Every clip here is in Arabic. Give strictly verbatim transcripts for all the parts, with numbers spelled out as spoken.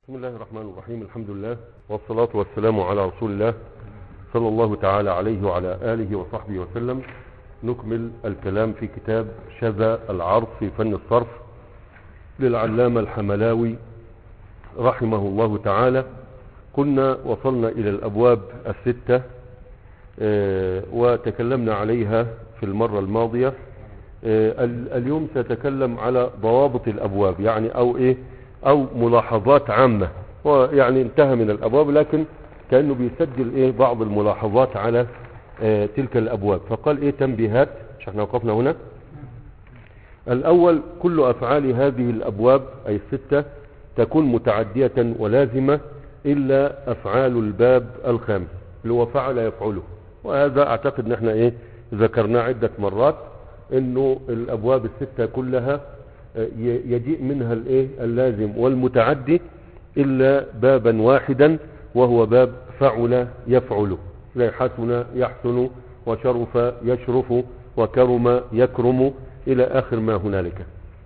بسم الله الرحمن الرحيم. الحمد لله والصلاة والسلام على رسول الله صلى الله تعالى عليه وعلى آله وصحبه وسلم. نكمل الكلام في كتاب شذا العرض في فن الصرف للعلامة الحملاوي رحمه الله تعالى. كنا وصلنا إلى الأبواب الستة اه وتكلمنا عليها في المرة الماضية. اه اليوم سأتكلم على ضوابط الأبواب، يعني أو إيه أو ملاحظات عامة. ويعني انتهى من الأبواب، لكن كأنه بيسجل إيه بعض الملاحظات على اه تلك الأبواب. فقال إيه تنبيهات، مش احنا وقفنا هنا. الأول: كل أفعال هذه الأبواب أي الستة تكون متعدية ولازمة إلا أفعال الباب الخامس اللي هو فعل يفعله. وهذا أعتقد ان احنا إيه ذكرناه عدة مرات، إنه الأبواب الستة كلها يجيء منها الإيه اللازم والمتعدي إلا بابا واحدا، وهو باب فعل يفعله. لا حسن يحسن، وشرف يشرف، وكرم يكرم، إلى آخر ما هنالك.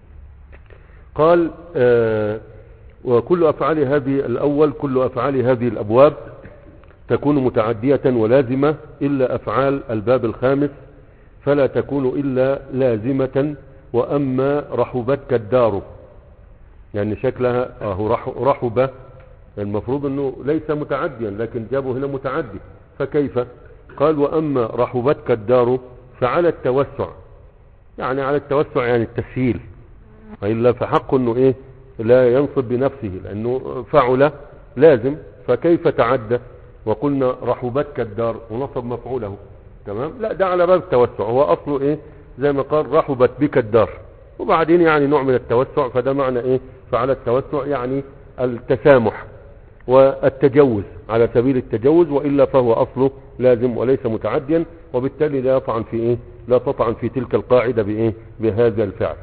قال آه وكل أفعال هذه الأول كل أفعال هذه الأبواب تكون متعدية ولازمة إلا أفعال الباب الخامس، فلا تكون إلا لازمة. وأما رحبتك الدار، يعني شكلها أهو رحب، المفروض أنه ليس متعديا، لكن جابوا هنا متعدي، فكيف؟ قال: وأما رحبتك الدار فعلى التوسع، يعني على التوسع يعني التسهيل، وإلا فحق أنه إيه لا ينصب بنفسه، لأنه فعل لازم، فكيف تعدى؟ وقلنا رحبتك الدار ونصب مفعوله، تمام؟ لا، ده على باب التوسع، هو أصله إيه زي ما قال رحبت بك الدار، وبعدين يعني نوع من التوسع، فده معنى إيه فعلى التوسع، يعني التسامح والتجوز على سبيل التجوز، وإلا فهو أصله لازم وليس متعديا، وبالتالي لا يطعن في إيه لا تطعن في تلك القاعدة بإيه بهذا الفعل.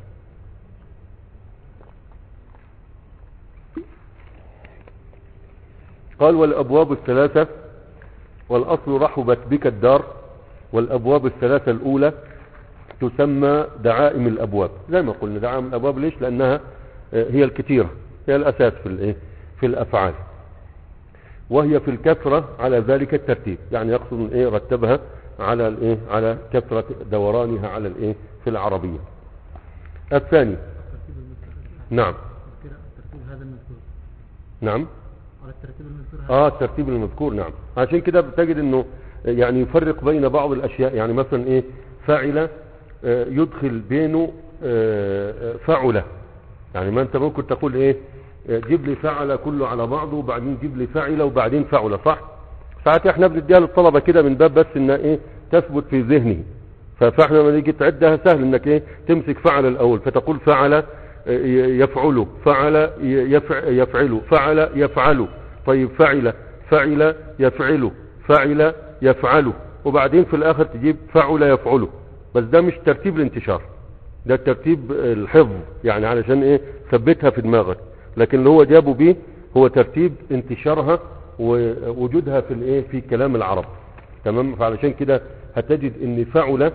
قال: والأبواب الثلاثة، والأصل رحبت بك الدار، والأبواب الثلاثة الأولى تسمى دعائم الأبواب. زي ما قلنا دعائم الأبواب، ليش؟ لأنها هي الكثيرة، هي الأساس في الإيه في الأفعال، وهي في الكثرة على ذلك الترتيب، يعني يقصد إيه رتبها على الإيه على كثرة دورانها على الإيه في العربية. الثاني، نعم نعم على الترتيب المذكور. اه الترتيب المذكور، نعم. عشان كده بتجد انه يعني يفرق بين بعض الاشياء، يعني مثلا ايه فاعل آه يدخل بينه آه فعل، يعني ما انت ممكن تقول ايه جيب لي فعل كله على بعضه، وبعدين جيب لي فاعل، وبعدين فعل، صح؟ ساعات احنا بنديها للطلبه كده من باب بس ان ايه تثبت في ذهنه. فاحنا لما نيجي تعدها سهل انك ايه تمسك فعل الاول، فتقول فعل يفعله، فعل يفعله، فعل يفعله، طيب فعل فعل يفعله، فعل يفعله، وبعدين في الاخر تجيب فعل يفعله. بس ده مش ترتيب الانتشار، ده ترتيب الحفظ، يعني علشان ايه ثبتها في دماغك. لكن اللي هو جابه بيه هو ترتيب انتشارها ووجودها في الايه في كلام العرب، تمام؟ فعلشان كده هتجد ان فعل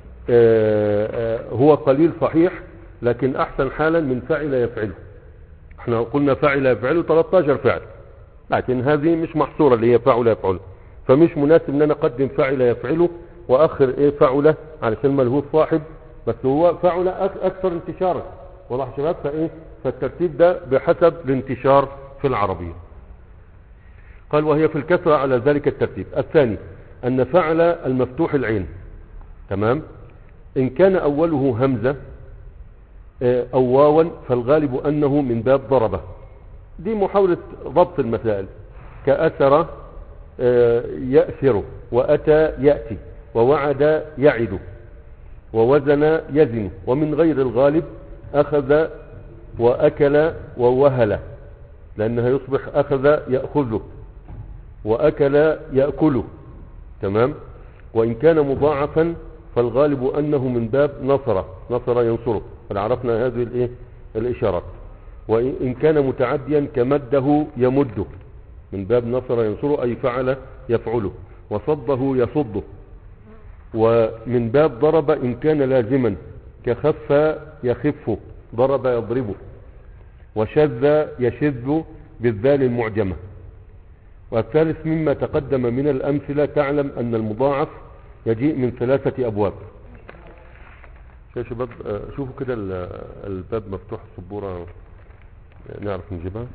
هو قليل صحيح، لكن احسن حالا من فعل يفعله. احنا قلنا فعل يفعله ثلاثة عشر فعل، لكن هذه مش محصورة اللي هي فعل يفعله، فمش مناسب ان انا اقدم فعل يفعله واخر ايه فعله علشان ملهوف صاحب، بس هو فعل اكثر انتشارا. واضح يا شباب؟ فايه فالترتيب ده بحسب الانتشار في العربية. قال: وهي في الكسرة على ذلك الترتيب. الثاني ان فعل المفتوح العين، تمام، ان كان اوله همزة او واوا فالغالب انه من باب ضربه. دي محاولة ضبط المسائل، كأثر يأثر، وأتى يأتي، ووعد يعد، ووزن يزن. ومن غير الغالب أخذ وأكل ووهل، لأنها يصبح أخذ يأخذه، وأكل يأكله، تمام. وإن كان مضاعفا فالغالب أنه من باب نصر، نصر ينصره، فعرفنا هذه الإيه الإشارات. وإن كان متعديا كمده يمده، من باب نصر ينصره أي فعل يفعله، وصده يصده. ومن باب ضرب إن كان لازما كخف يخف، ضرب يضربه. وشذ يشذ بالذال المعجمة. والثالث مما تقدم من الأمثلة تعلم أن المضاعف يجيء من ثلاثة أبواب. يا شباب شوفوا كده الباب مفتوح السبورة نعرف نجيبها.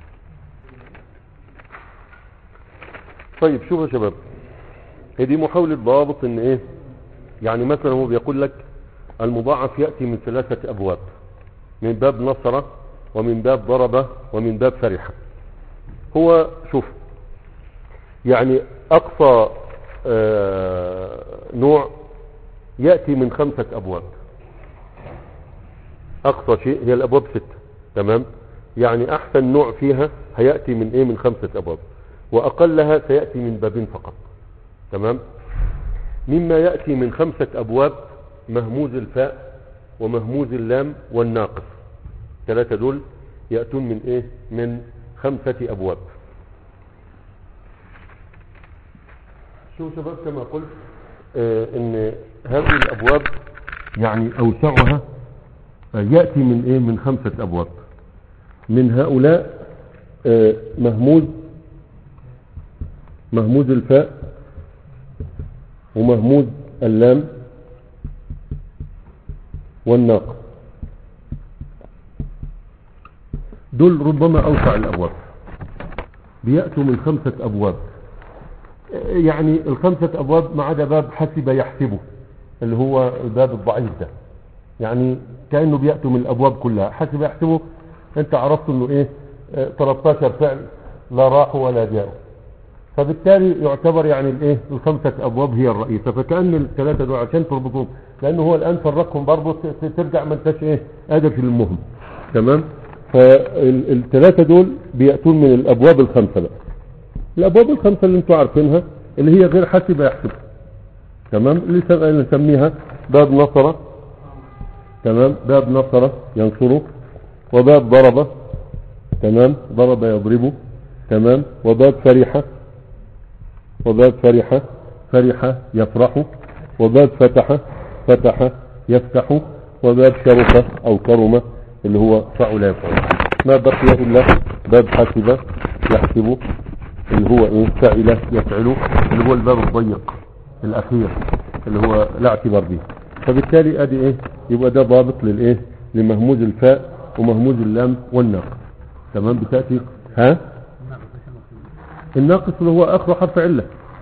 طيب شوفوا يا شباب، دي محاولة ضابط ان ايه، يعني مثلا هو بيقول لك المضاعف يأتي من ثلاثة أبواب، من باب نصر ومن باب ضرب ومن باب فرح. هو شوف يعني أقصى آه نوع يأتي من خمسة أبواب، أقصى شيء هي الأبواب ستة، تمام؟ يعني أحسن نوع فيها هيأتي من إيه، من خمسة أبواب، وأقلها سيأتي من بابين فقط، تمام؟ مما يأتي من خمسة أبواب مهموز الفاء ومهموز اللام والناقص، ثلاثة دول يأتون من إيه، من خمسة أبواب. شو شباب كما قلت آه إن هذه الأبواب يعني أوسعها آه يأتي من إيه، من خمسة أبواب. من هؤلاء آه مهموز مهموز الفاء ومهموز اللام والناقص، دول ربما أوسع الأبواب، بيأتوا من خمسة أبواب. يعني الخمسة أبواب ما عدا باب حسب يحسبه اللي هو الباب الضعيف ده، يعني كأنه بيأتوا من الأبواب كلها. حسب يحسبه أنت عرفت أنه إيه، ثلاثة عشر فعل لا راحوا ولا جاءوا، فبالتالي يعتبر يعني الايه الخمسة ابواب هي الرئيسة. فكأن الثلاثة دول عشان تربطهم، لانه هو الان فرقهم برضه ترجع ما انتش ايه قادر في المهم، تمام؟ فالثلاثة دول بيأتون من الابواب الخمسة بقى، الابواب الخمسة اللي انتوا عارفينها اللي هي غير حسب يحسب، تمام؟ اللي نسميها باب نصر، تمام؟ باب نصر ينصره، وباب ضرب، تمام؟ ضرب يضربه، تمام؟ وباب فرحة، وباب فرحة فرحة يفرح، وباب فتح فتح يفتح، وباب شرف او كرم اللي هو فعل يفعل. ما بقي الا باب حسب يحسب اللي هو ايه، فعل يفعل، اللي هو الباب الضيق الاخير اللي هو لا اعتبار به. فبالتالي ادي ايه، يبقى ده ضابط للايه، لمهموز الفاء ومهموز اللام والناقص، تمام؟ بتأتي ها الناقص اللي هو اخر حرف عله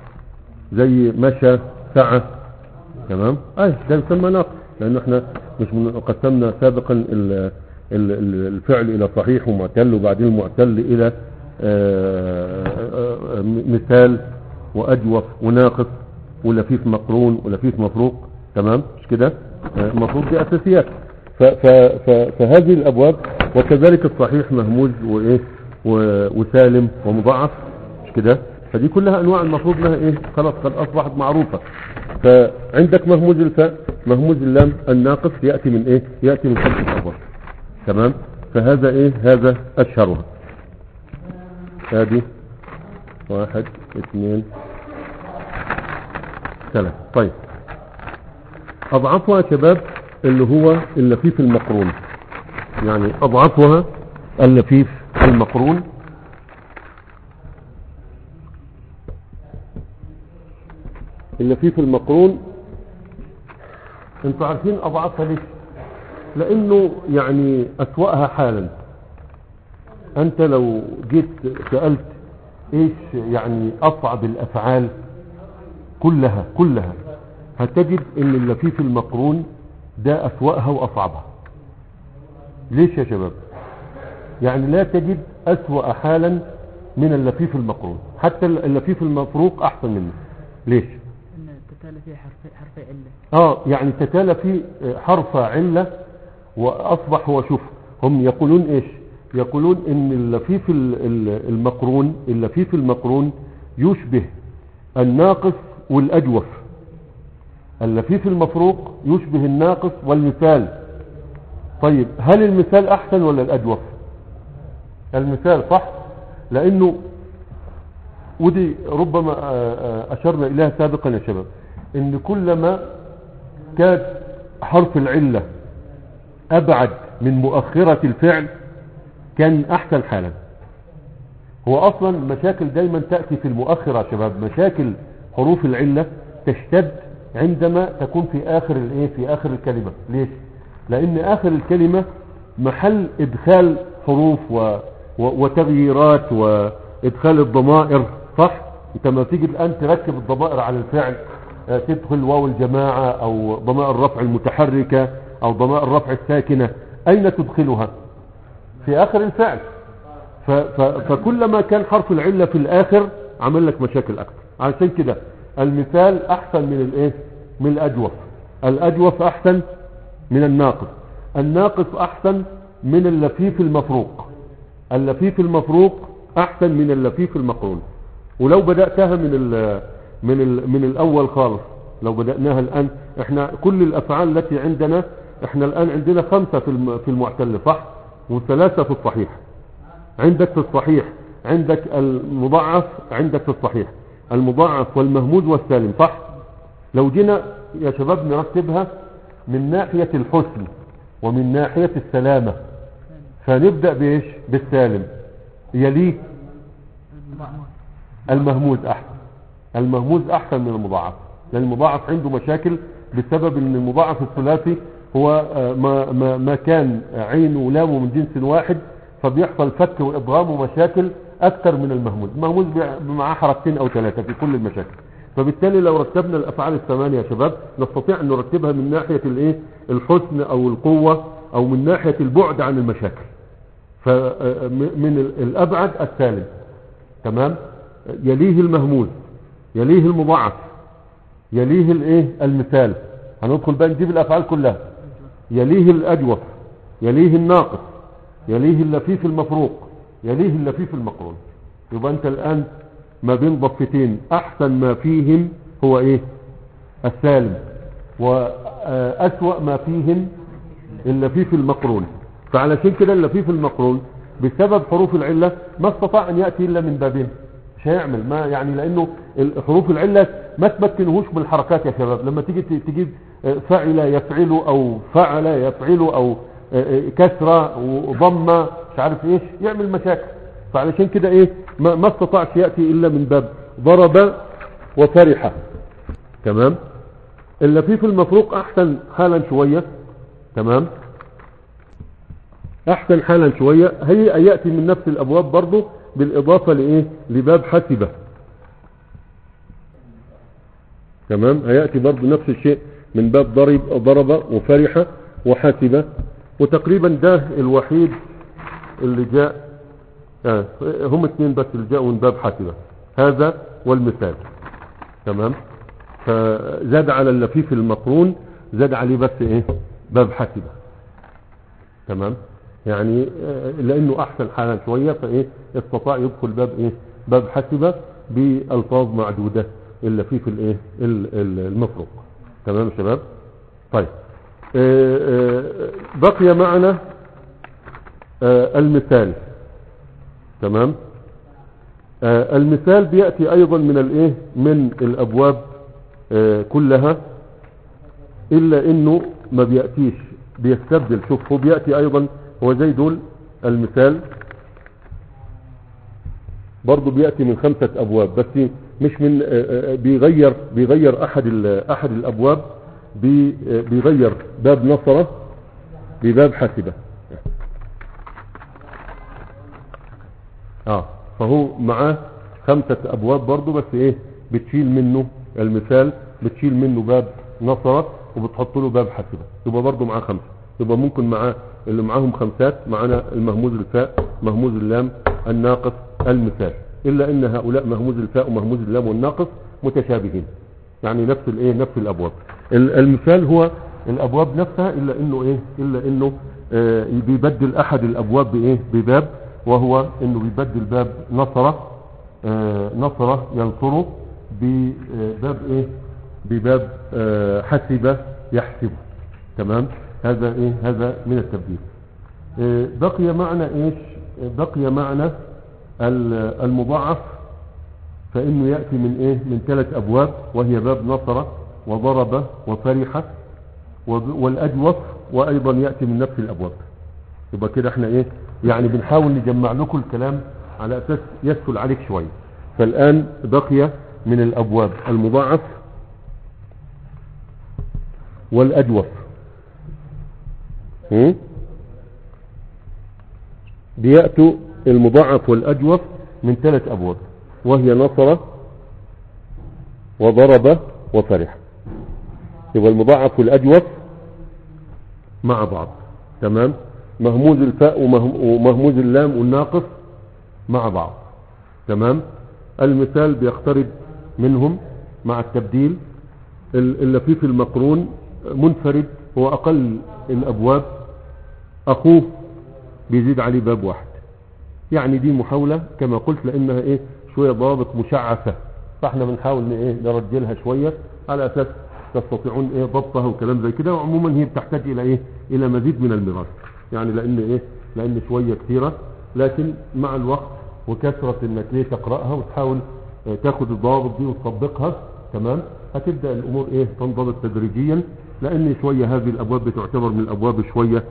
زي مشى سعى، تمام؟ اي ده يسمى ناقص، لانه احنا مش قسمنا سابقا ال ال الفعل الى صحيح ومعتل، وبعدين المعتل الى آآ آآ مثال واجوف وناقص ولفيف مقرون ولفيف مفروق، تمام؟ مش كده؟ المفروض دي اساسيات. فهذه الابواب، وكذلك الصحيح مهموز وايه وسالم ومضاعف، مش كده؟ فدي كلها انواع المفروض لها ايه، خلاص قد اصبحت معروفة. فعندك مهموز الفاء مهموز اللام الناقص يأتي من ايه، يأتي من خمسة ابواب، تمام؟ فهذا ايه، هذا اشهرها. هذه واحد اثنين ثلاثة. طيب اضعفها يا شباب اللي هو اللفيف المقرون، يعني اضعفها اللفيف المقرون. اللفيف المقرون انتوا عارفين اضعفها ليش؟ لانه يعني اسوأها حالا. انت لو جيت سألت ايش يعني اصعب الافعال كلها كلها هتجد ان اللفيف المقرون ده اسوأها واصعبها. ليش يا شباب؟ يعني لا تجد اسوأ حالا من اللفيف المقرون، حتى اللفيف المفروق احسن منه. ليش؟ تتالى فيه حرف حرف عله. اه يعني تتالى فيه حرف عله، واصبح هو شوف هم يقولون ايش؟ يقولون ان اللفيف المقرون اللفيف المقرون يشبه الناقص والاجوف، اللفيف المفروق يشبه الناقص والمثال. طيب هل المثال احسن ولا الاجوف؟ المثال صح، لانه ودي ربما اشرنا اليها سابقا يا شباب، ان كلما كان حرف العلة ابعد من مؤخرة الفعل كان احسن حالا. هو اصلا مشاكل دايما تأتي في المؤخرة يا شباب. مشاكل حروف العلة تشتد عندما تكون في اخر الايه في اخر الكلمة. ليش؟ لان اخر الكلمة محل ادخال حروف و... و... وتغييرات وادخال الضمائر. صح؟ انت لما تيجي الان تركب الضمائر على الفعل، تدخل واو الجماعة او ضمائر الرفع المتحركة او ضمائر الرفع الساكنة، اين تدخلها؟ في اخر الفعل. ف... ف... فكلما كان حرف العلة في الاخر عمل لك مشاكل اكثر. عشان كده المثال احسن من الايه من الاجوف. الاجوف احسن من الناقص. الناقص احسن من اللفيف المفروق. اللفيف المفروق احسن من اللفيف المقرون. ولو بدأتها من ال من ال من الاول خالص، لو بدأناها الان، احنا كل الافعال التي عندنا، احنا الان عندنا خمسة في في المعتل، صح؟ وثلاثة في الصحيح. عندك في الصحيح عندك المضاعف، عندك في الصحيح المضاعف والمهموز والسالم، صح؟ لو جينا يا شباب نرتبها من ناحية الحسن ومن ناحية السلامة، فنبدأ بايش؟ بالسالم. يليه المهموز احسن. المهموز احسن من المضاعف، لان المضاعف عنده مشاكل بسبب ان المضاعف الثلاثي هو ما, ما, ما كان عين ولام من جنس واحد، فبيحصل فك وادغام ومشاكل اكثر من المهموز. المهموز معاه حركتين او ثلاثة في كل المشاكل. فبالتالي لو رتبنا الافعال الثمانية يا شباب نستطيع ان نرتبها من ناحية الايه الحسن او القوة، او من ناحية البعد عن المشاكل. فمن الابعد السالم، تمام؟ يليه المهموز، يليه المضاعف، يليه الايه المثال. هندخل بقى نجيب الافعال كلها. يليه الاجوف، يليه الناقص، يليه اللفيف المفروق، يليه اللفيف المقرون. يبقى انت الان ما بين ضفتين احسن ما فيهم هو ايه؟ السالم، واسوأ ما فيهم اللفيف المقرون. فعلشان كده اللفيف المقرون بسبب حروف العلة ما استطاع ان يأتي الا من بابين. مش هيعمل ما يعني، لانه حروف العلة ما تمكنهوش بالحركات يا شباب. لما تيجي تجيب فعل يفعل او فعل يفعل او كسرة وضمة مش عارف ايش، يعمل مشاكل. فعلشان كده ايه ما, ما استطاعش يأتي الا من باب ضرب وفرح. تمام؟ اللفيف المفروق احسن حالا شوية، تمام؟ احسن حالا شوية. هي يأتي من نفس الابواب برضو بالاضافة لايه لباب حسبة. تمام؟ هيأتي برضو نفس الشيء من باب ضرب ضرب وفرح وحسبة. وتقريبا ده الوحيد اللي جاء، آه هم اثنين بس اللي جاءوا من باب حسبة، هذا والمثال. تمام؟ فزاد على اللفيف المقرون زاد عليه بس ايه باب حسبة. تمام؟ يعني لانه احسن حالا شوية فايه استطاع يدخل باب ايه باب حسبة بالفاظ معدودة اللفيف الايه المفروق. تمام يا شباب؟ طيب بقي معنا المثال. تمام؟ المثال بيأتي ايضا من الايه من الابواب كلها، الا انه ما بيأتيش، بيستبدل. شوف هو بيأتي ايضا، هو زي دول المثال برضو بيأتي من خمسة ابواب، بس مش من بيغير بيغير احد احد الابواب، بيغير باب نصرة بباب حسبة. اه فهو معاه خمسة ابواب برضو، بس ايه بتشيل منه المثال، بتشيل منه باب نصرة وبتحط له باب حسبة، يبقى برضو معاه خمسة. يبقى ممكن معاه اللي معاهم خمسات، معانا المهموز الفاء، مهموز اللام، الناقص، المثال. الا ان هؤلاء مهموز الفاء ومهموز اللام والناقص متشابهين، يعني نفس الايه نفس الابواب. المثال هو الابواب نفسها، الا انه ايه الا انه آه بيبدل احد الابواب بايه بباب، وهو انه بيبدل باب نصرة آه نصرة ينصره بباب ايه بباب آه حسبة يحسبه. تمام؟ هذا ايه هذا من التبديل. آه بقي معنا ايش بقي معنا المضاعف، فانه يأتي من ايه من ثلاث ابواب، وهي باب نصرة وضرب وفرح والاجوف، وايضا يأتي من نفس الابواب. يبقى كده احنا ايه يعني بنحاول نجمع لكم الكلام على اساس يسهل عليك شوية. فالان بقي من الابواب المضاعف والاجوف. هم؟ بيأتوا المضاعف والاجوف من ثلاث ابواب، وهي نصر وضرب وفرح. يبقى المضاعف والاجوف مع بعض، تمام. مهموز الفاء ومهموز اللام والناقص مع بعض، تمام. المثال بيقترب منهم مع التبديل. اللفيف المقرون منفرد هو اقل الابواب، اخوه بيزيد عليه باب واحد. يعني دي محاولة كما قلت لانها ايه شوية ضوابط مشعثة، فاحنا بنحاول ايه نرجلها شوية على اساس تستطيعون ايه ضبطها وكلام زي كده. وعموما هي بتحتاج الى ايه الى مزيد من المرات، يعني لان ايه لان شوية كثيرة، لكن مع الوقت وكثرة انك ايه تقرأها وتحاول اه تاخد الضوابط دي وتطبقها، تمام، هتبدأ الامور ايه تنضبط تدريجيا. لان شوية هذه الابواب بتعتبر من الابواب شوية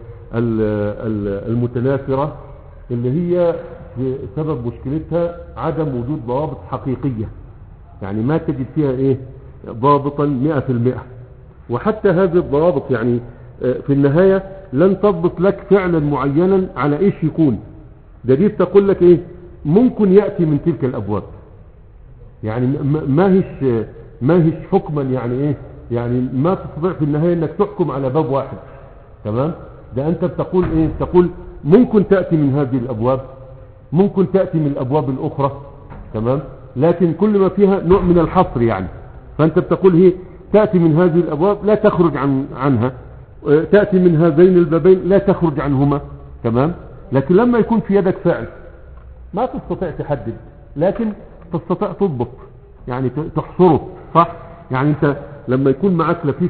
المتناثرة، اللي هي سبب مشكلتها عدم وجود ضوابط حقيقية، يعني ما تجد فيها ايه ضابطا مئة في المئة. وحتى هذه الضوابط يعني في النهاية لن تضبط لك فعلا معينا على ايش يكون. ده دي تقول لك ايه ممكن يأتي من تلك الابواب، يعني ما هيش ما هيش حكما، يعني ايه يعني ما تستطيع في النهاية انك تحكم على باب واحد، تمام. ده انت بتقول ايه تقول ممكن تأتي من هذه الابواب، ممكن تأتي من الابواب الاخرى، تمام، لكن كل ما فيها نوع من الحصر يعني. فانت بتقول هي تأتي من هذه الابواب لا تخرج عن عنها، تأتي من هذين البابين لا تخرج عنهما، تمام. لكن لما يكون في يدك فعل ما تستطيع تحدد، لكن تستطيع تضبط، يعني تحصره، صح. يعني انت لما يكون معك لفيف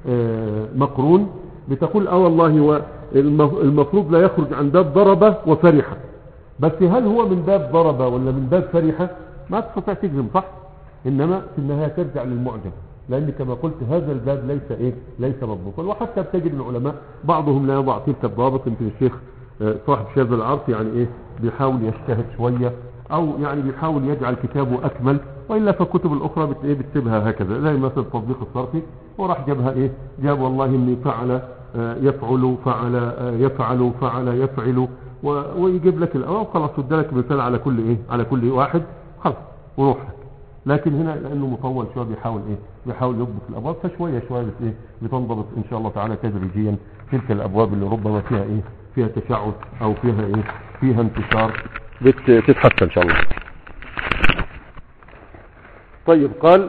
مقرون بتقول اه والله هو المفروض لا يخرج عن باب ضربة وفرحة، بس هل هو من باب ضربة ولا من باب فرحة ما تستطيع تجزم، صح. انما في النهاية ترجع للمعجم، لان كما قلت هذا الباب ليس ايه ليس مضبوطا. وحتى بتجد العلماء بعضهم لا يضع تلك الضوابط. يمكن الشيخ صاحب شاذ العرف يعني ايه بيحاول يجتهد شوية، او يعني بيحاول يجعل كتابه اكمل، والا فالكتب الاخرى بت ايه بتسيبها هكذا، زي مثلا التطبيق الصرفي وراح جابها ايه جاب والله اني فعل يفعل فعل يفعل فعل يفعل ويجيب لك الاول خلاص، ودى لك مثال على كل ايه على كل واحد خلاص وروح لك. لكن هنا لانه مطول شويه بيحاول ايه بيحاول يضبط الابواب، فشويه شويه بت ايه بتنضبط ان شاء الله تعالى تدريجيا تلك الابواب اللي ربما فيها ايه فيها تشعب او فيها ايه فيها انتشار بتتحسن ان شاء الله. طيب قال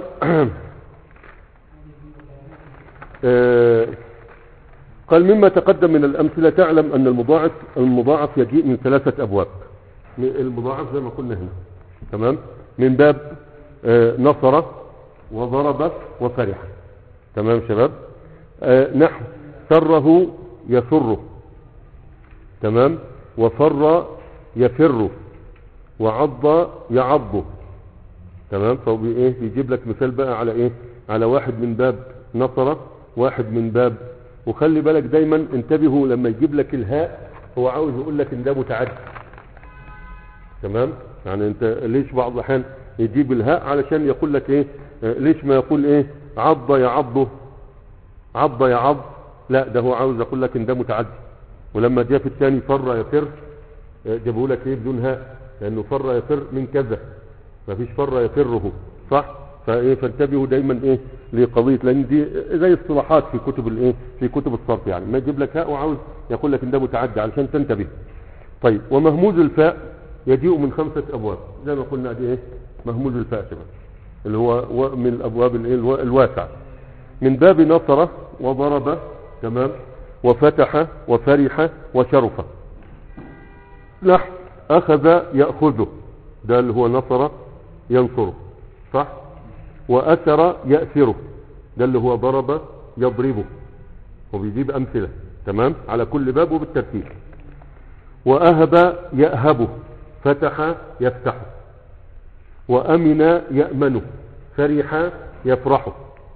آه قال مما تقدم من الامثله تعلم ان المضاعف المضاعف يجيء من ثلاثه ابواب. المضاعف زي ما قلنا هنا، تمام، من باب آه نصر وضرب وفرح، تمام شباب. آه نحو سره يسره، تمام، وفر يفر، وعض يعض، تمام. فهو ايه بيجيب لك مثال بقى على ايه على واحد من باب نصر، واحد من باب. وخلي بالك دايما انتبهوا لما يجيب لك الهاء هو عاوز يقول لك ان ده متعدي، تمام. يعني انت ليش بعض الاحيان يجيب الهاء علشان يقول لك ايه اه ليش ما يقول ايه عض يعض عض يعض، لا ده هو عاوز يقول لك ان ده متعدي. ولما جاء في الثاني فر يفر جابوا لك ايه بدون هاء، لانه فر يفر من كذا، ما فيش فر يفره، صح. فايه فانتبهوا دايما ايه لقضيه، لان دي زي اصطلاحات في كتب الايه في كتب الصرف، يعني ما يجيب لك هاء وعاوز يقول لك ان ده متعدي علشان تنتبه. طيب ومهموز الفاء يجيء من خمسه ابواب زي ما قلنا دي ايه مهموز الفاء شباب، اللي هو من الابواب الايه الواسعه، من باب نصر وضرب، تمام، وفتح وفرح وشرف. نحو اخذ ياخذه، ده اللي هو نصر ينصره، صح. واثر ياثره، ده اللي هو ضرب يضربه، وبيجيب امثله، تمام، على كل باب وبالترتيب. واهب ياهبه، فتح يفتحه، وامن يامنه، فرح يفرحه،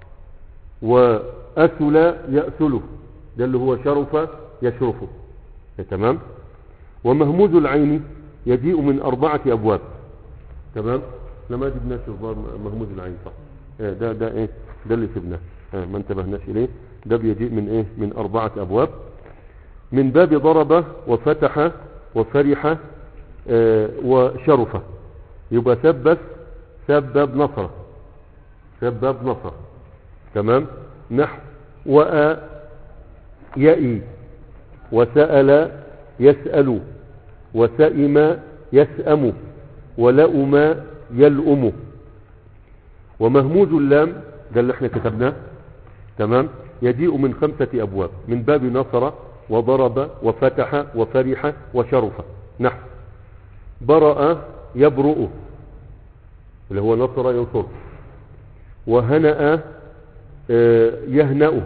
واثل ياثله، ده اللي هو شرف يشرفه، تمام. ومهموز العين يجيء من أربعة أبواب. تمام. لما جبناش الظاهر مهموز العين صح. آه ده ده ايه ده اللي سبناه آه ما انتبهناش اليه. ده بيجيء من ايه من أربعة أبواب. من باب ضرب وفتح وفرح آه وشرف. يبقى سب بس سب باب نصر سب باب نصر. تمام. نحو وأ يئي وسأل يسأل وسئم يسأم ولأم يلأم. ومهموز اللام ده اللي احنا كتبناه. تمام. يجيء من خمسة أبواب. من باب نصر وضرب وفتح وفرح وشرف. نحو برأ يبرؤ اللي هو نصر ينصر. وهنأ يهنأ.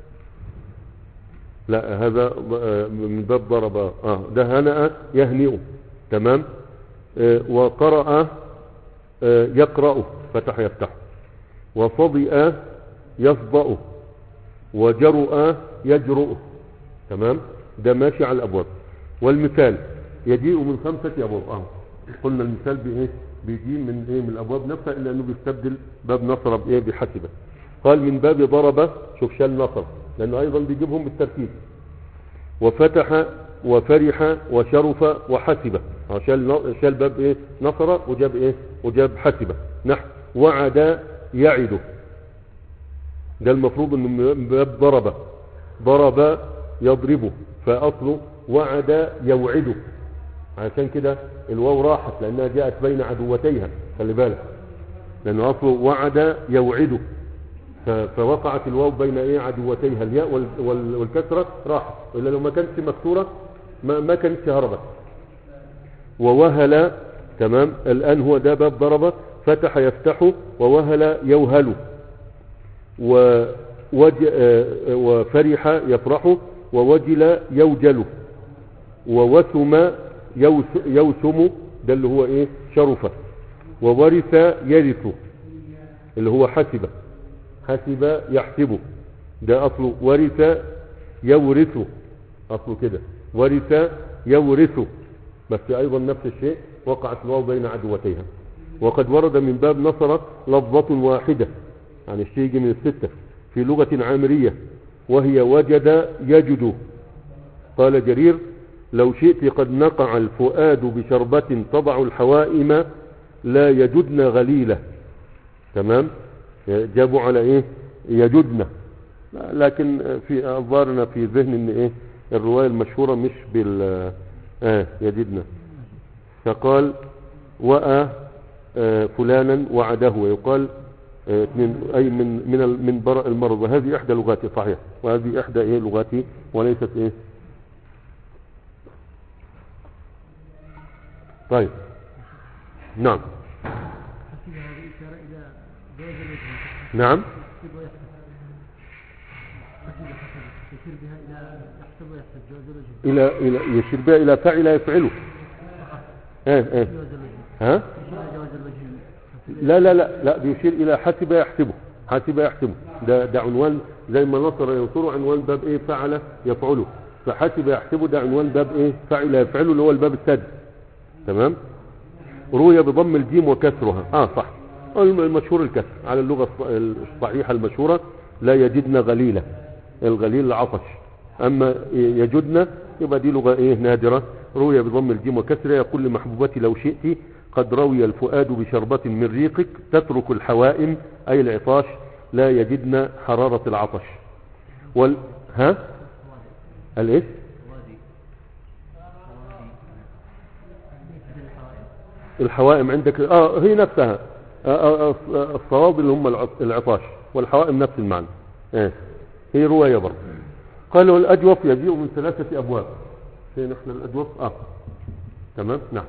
لا هذا من باب ضرب اه ده هنأ يهنئ. تمام. آه وقرأ آه يقرأ فتح يفتح. وفضئ يفضأ وجرؤ يجرؤ. تمام. ده ماشي على الابواب. والمثال يجيء من خمسة ابواب. اه قلنا المثال بايه بيجي من ايه من الابواب نفسها الا انه بيستبدل باب نصر بايه بحسبه. قال من باب ضرب شوف شال نصر لانه ايضا بيجيبهم بالترتيب. وفتح وفرح وشرف وحسبه. شال شال باب ايه نصر وجاب ايه وجاب حسبه. نحو وعد يعد. ده المفروض انه من باب ضرب. ضرب يضربه فاصله وعد يوعده. عشان كده الواو راحت لانها جاءت بين عدوتيها. خلي بالك لانه اصله وعد يوعده فوقعت الواو بين ايه عدوتيها الياء والكسره راحت. الا لو ما كانتش مكسوره ما, ما كانتش هربت. ووهل. تمام. الان هو ده باب ضرب. فتح يفتح ووهل يوهل. ووج... وفرح يفرح ووجل يوجل. ووسم يوس... يوسم ده اللي هو ايه شرفه. وورث يرث اللي هو حسبه. حسب يحسبه ده اصله ورث يورث اصله كده ورث يورث بس ايضا نفس الشيء وقعت الواو بين عدوتيها. وقد ورد من باب نصر لفظة واحدة يعني الشيء يجي من الستة في لغة عامرية وهي وجد يجد. قال جرير لو شئت قد نقع الفؤاد بشربة تضع الحوائم لا يجدن غليلة. تمام. جابوا على ايه يجدنا لكن في اظهرنا في ذهن ان ايه الرواية المشهورة مش بال اه يجدنا. فقال وأ آه فلانا وعده ويقال آه من اي من من من برأ المرض. وهذه احدى لغاتي صحيح وهذه احدى ايه لغاتي وليست ايه. طيب نعم نعم إلى إلى يشير بها إلى فعل يفعله. إيه إيه ها لا لا لا لا بيشير إلى حسب يحسبه. حسب يحسبه ده ده عنوان زي ما نصر ينصره عنوان باب إيه فعل يفعله. فحسب يحسبه ده عنوان باب إيه فعل يفعله اللي هو الباب السادس. تمام. روي بضم الجيم وكسرها. اه صح المشهور الكسر على اللغة الصحيحة المشهورة. لا يجدن غليلة الغليل العطش. اما يجدن يبقى دي لغة ايه نادرة. روي بضم الجيم وكسرها يقول لمحبوبتي لو شئت قد روي الفؤاد بشربة من ريقك تترك الحوائم اي العطاش لا يجدن حرارة العطش. وال ها الايه الحوائم عندك اه هي نفسها آه آه الصواب اللي هم العطاش والحوائم نفس المعنى. آه. هي رواية برضه. قالوا الأجوف يجيء من ثلاثة أبواب. فين احنا الأجوف اه تمام. نعم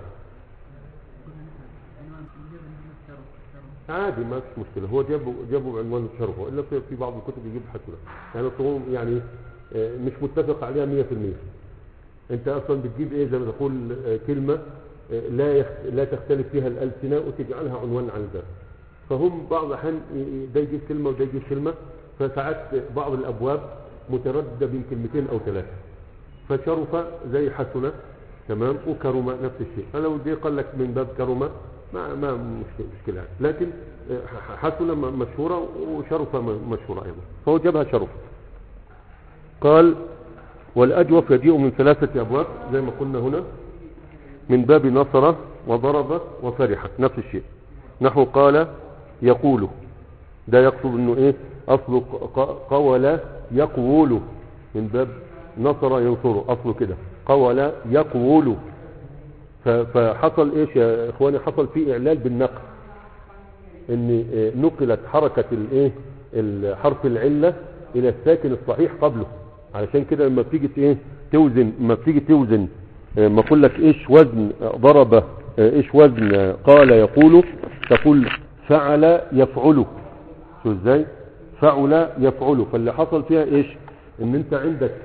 عادي ما فيش مشكلة. هو جابوا جابوا عنوان الشرف إلا في, في بعض الكتب يجيب حسنة يعني الصوم يعني آه مش متفق عليها مية في المية. انت اصلا بتجيب ايه زي ما تقول آه كلمة لا يخ... لا تختلف فيها الألسنة وتجعلها عنوان على الباب. فهم بعض الأحيان ده يجيب كلمة وده يجيب كلمة. فساعات بعض الأبواب مترددة بين كلمتين أو ثلاثة. فشرف زي حسنة تمام، وكرمة نفس الشيء. فلو دي قال لك من باب كرمة ما ما مشكلة مشكلة يعني. لكن حسن مشهورة وشرف مشهورة أيضا، فهو جابها شرف. قال والأجوف يجيء من ثلاثة أبواب زي ما قلنا هنا، من باب نصر وضرب وفرح نفس الشيء. نحو قال يقول، ده يقصد انه ايه اصله قول يقول، من باب نصر ينصره اصله كده قول يقول. فحصل ايش يا اخواني؟ حصل فيه اعلال بالنقل، ان نقلت حركة الايه الحرف العلة الى الساكن الصحيح قبله. علشان كده لما بتيجي ايه توزن، لما بتيجي توزن ما اقول لك ايش وزن ضرب، ايش وزن قال يقول، تقول فعل يفعله. شو ازاي؟ فعل يفعله. فاللي حصل فيها ايش؟ ان انت عندك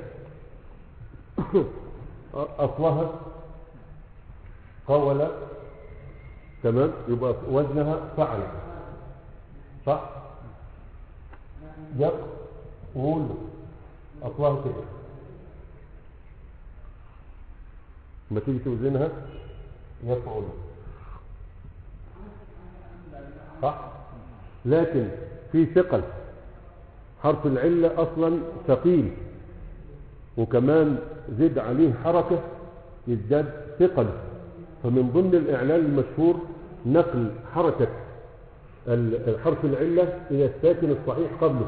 اصلها قول، تمام، يبقى وزنها فعل، صح؟ يقول اصلها كده، لما تيجي توزنها يفعل، صح؟ لكن في ثقل، حرف العلة اصلا ثقيل، وكمان زد عليه حركة يزداد ثقل. فمن ضمن الاعلان المشهور نقل حركة الحرف العلة الى الساكن الصحيح قبله،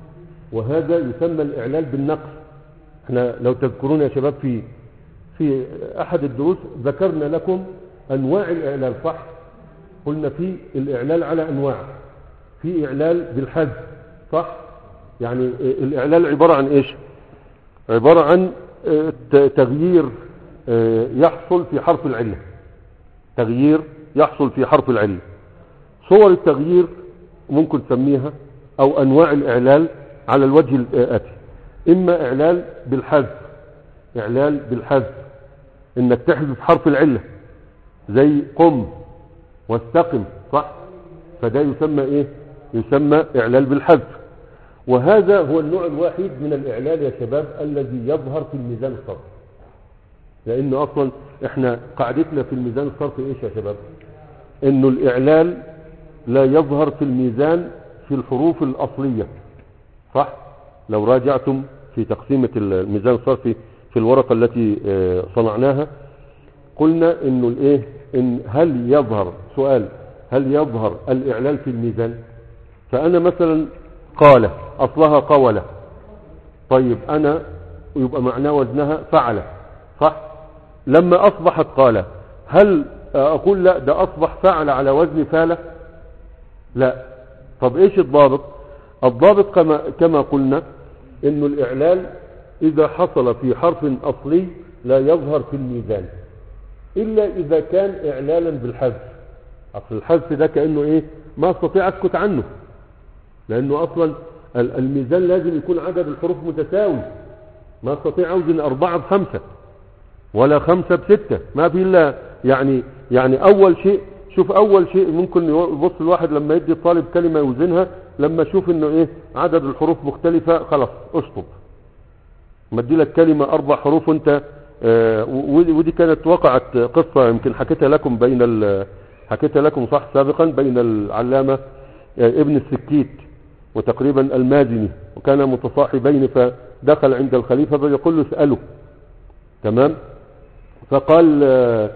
وهذا يسمى الاعلال بالنقل. احنا لو تذكرون يا شباب في في احد الدروس ذكرنا لكم انواع الاعلال، صح؟ قلنا في الاعلال على انواع، في اعلال بالحذف، صح؟ يعني الاعلال عبارة عن ايش؟ عبارة عن تغيير يحصل في حرف العلة، تغيير يحصل في حرف العلة. صور التغيير ممكن تسميها او انواع الاعلال على الوجه الاتي: اما اعلال بالحذف، اعلال بالحذف انك تحذف حرف العلة زي قم واستقم، صح؟ فده يسمى ايه؟ يسمى اعلال بالحذف. وهذا هو النوع الوحيد من الاعلال يا شباب الذي يظهر في الميزان الصرفي، لان اصلا احنا قاعدتنا في الميزان الصرفي ايش يا شباب؟ انه الاعلال لا يظهر في الميزان في الحروف الاصلية، صح؟ لو راجعتم في تقسيمة الميزان الصرفي في الورقة التي صنعناها قلنا انه الايه ان هل يظهر، سؤال، هل يظهر الاعلال في الميزان؟ فانا مثلا قال اصلها قولة، طيب انا يبقى معناه وزنها فعل، صح؟ لما اصبحت قال هل اقول لا ده اصبح فعل على وزن فعل؟ لا. طب ايش الضابط؟ الضابط كما كما قلنا انه الاعلال اذا حصل في حرف اصلي لا يظهر في الميزان الا اذا كان اعلالا بالحذف. اصل الحذف ده كانه ايه؟ ما استطيع اسكت عنه، لانه اصلا الميزان لازم يكون عدد الحروف متساوي، ما استطيع اوزن اربعة بخمسة ولا خمسة بستة، ما في الا يعني يعني اول شيء، شوف اول شيء ممكن يبص الواحد لما يدي الطالب كلمة يوزنها، لما اشوف انه ايه عدد الحروف مختلفة خلاص اشطب. ما ادي لك كلمة اربع حروف انت آه ودي كانت وقعت قصة يمكن حكيتها لكم بين حكيتها لكم صح سابقا بين العلامة آه ابن السكيت وتقريبا المازني، وكان متصاحبين، فدخل عند الخليفة فيقول له اسأله، تمام؟ فقال آه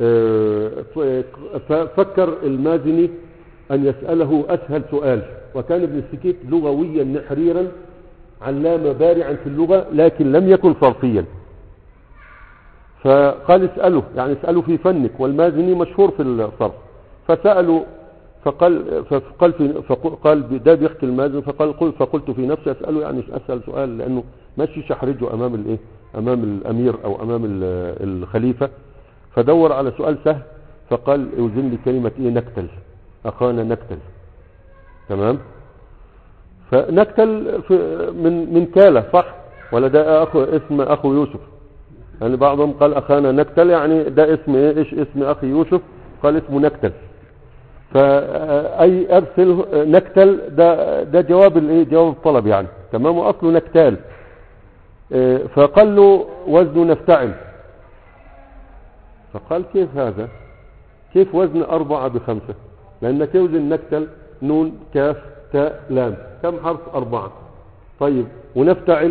ففكر المازني ان يسأله اسهل سؤال، وكان ابن السكيت لغويا نحريرا علامة بارعا في اللغة لكن لم يكن صرفيا، فقال اسأله، يعني اسأله في فنك، والمازني مشهور في الصرف. فسأله فقال فقال في فقال ده بيحكي المازن، فقال فقلت في نفسي اسأله يعني اسأل سؤال لانه ماشي شحرجه امام الايه امام الامير او امام الخليفة، فدور على سؤال سهل، فقال اوزن لي كلمة ايه؟ نكتل، اخانا نكتل، تمام؟ فنكتل في من من كالة، صح؟ ولا ده اخو اسم اخو يوسف؟ يعني بعضهم قال اخانا نكتل، يعني ده اسم ايه؟ ايش اسم اخي يوسف؟ قال اسمه نكتل. فاي ارسل نكتل، ده ده جواب الايه؟ جواب الطلب يعني، تمام؟ واصله نكتال. فقال له وزن نفتعل، فقال كيف هذا؟ كيف وزن أربعة بخمسة؟ لأنك توزن نكتل نون كاف تاء لام، كم حرف؟ أربعة. طيب ونفتعل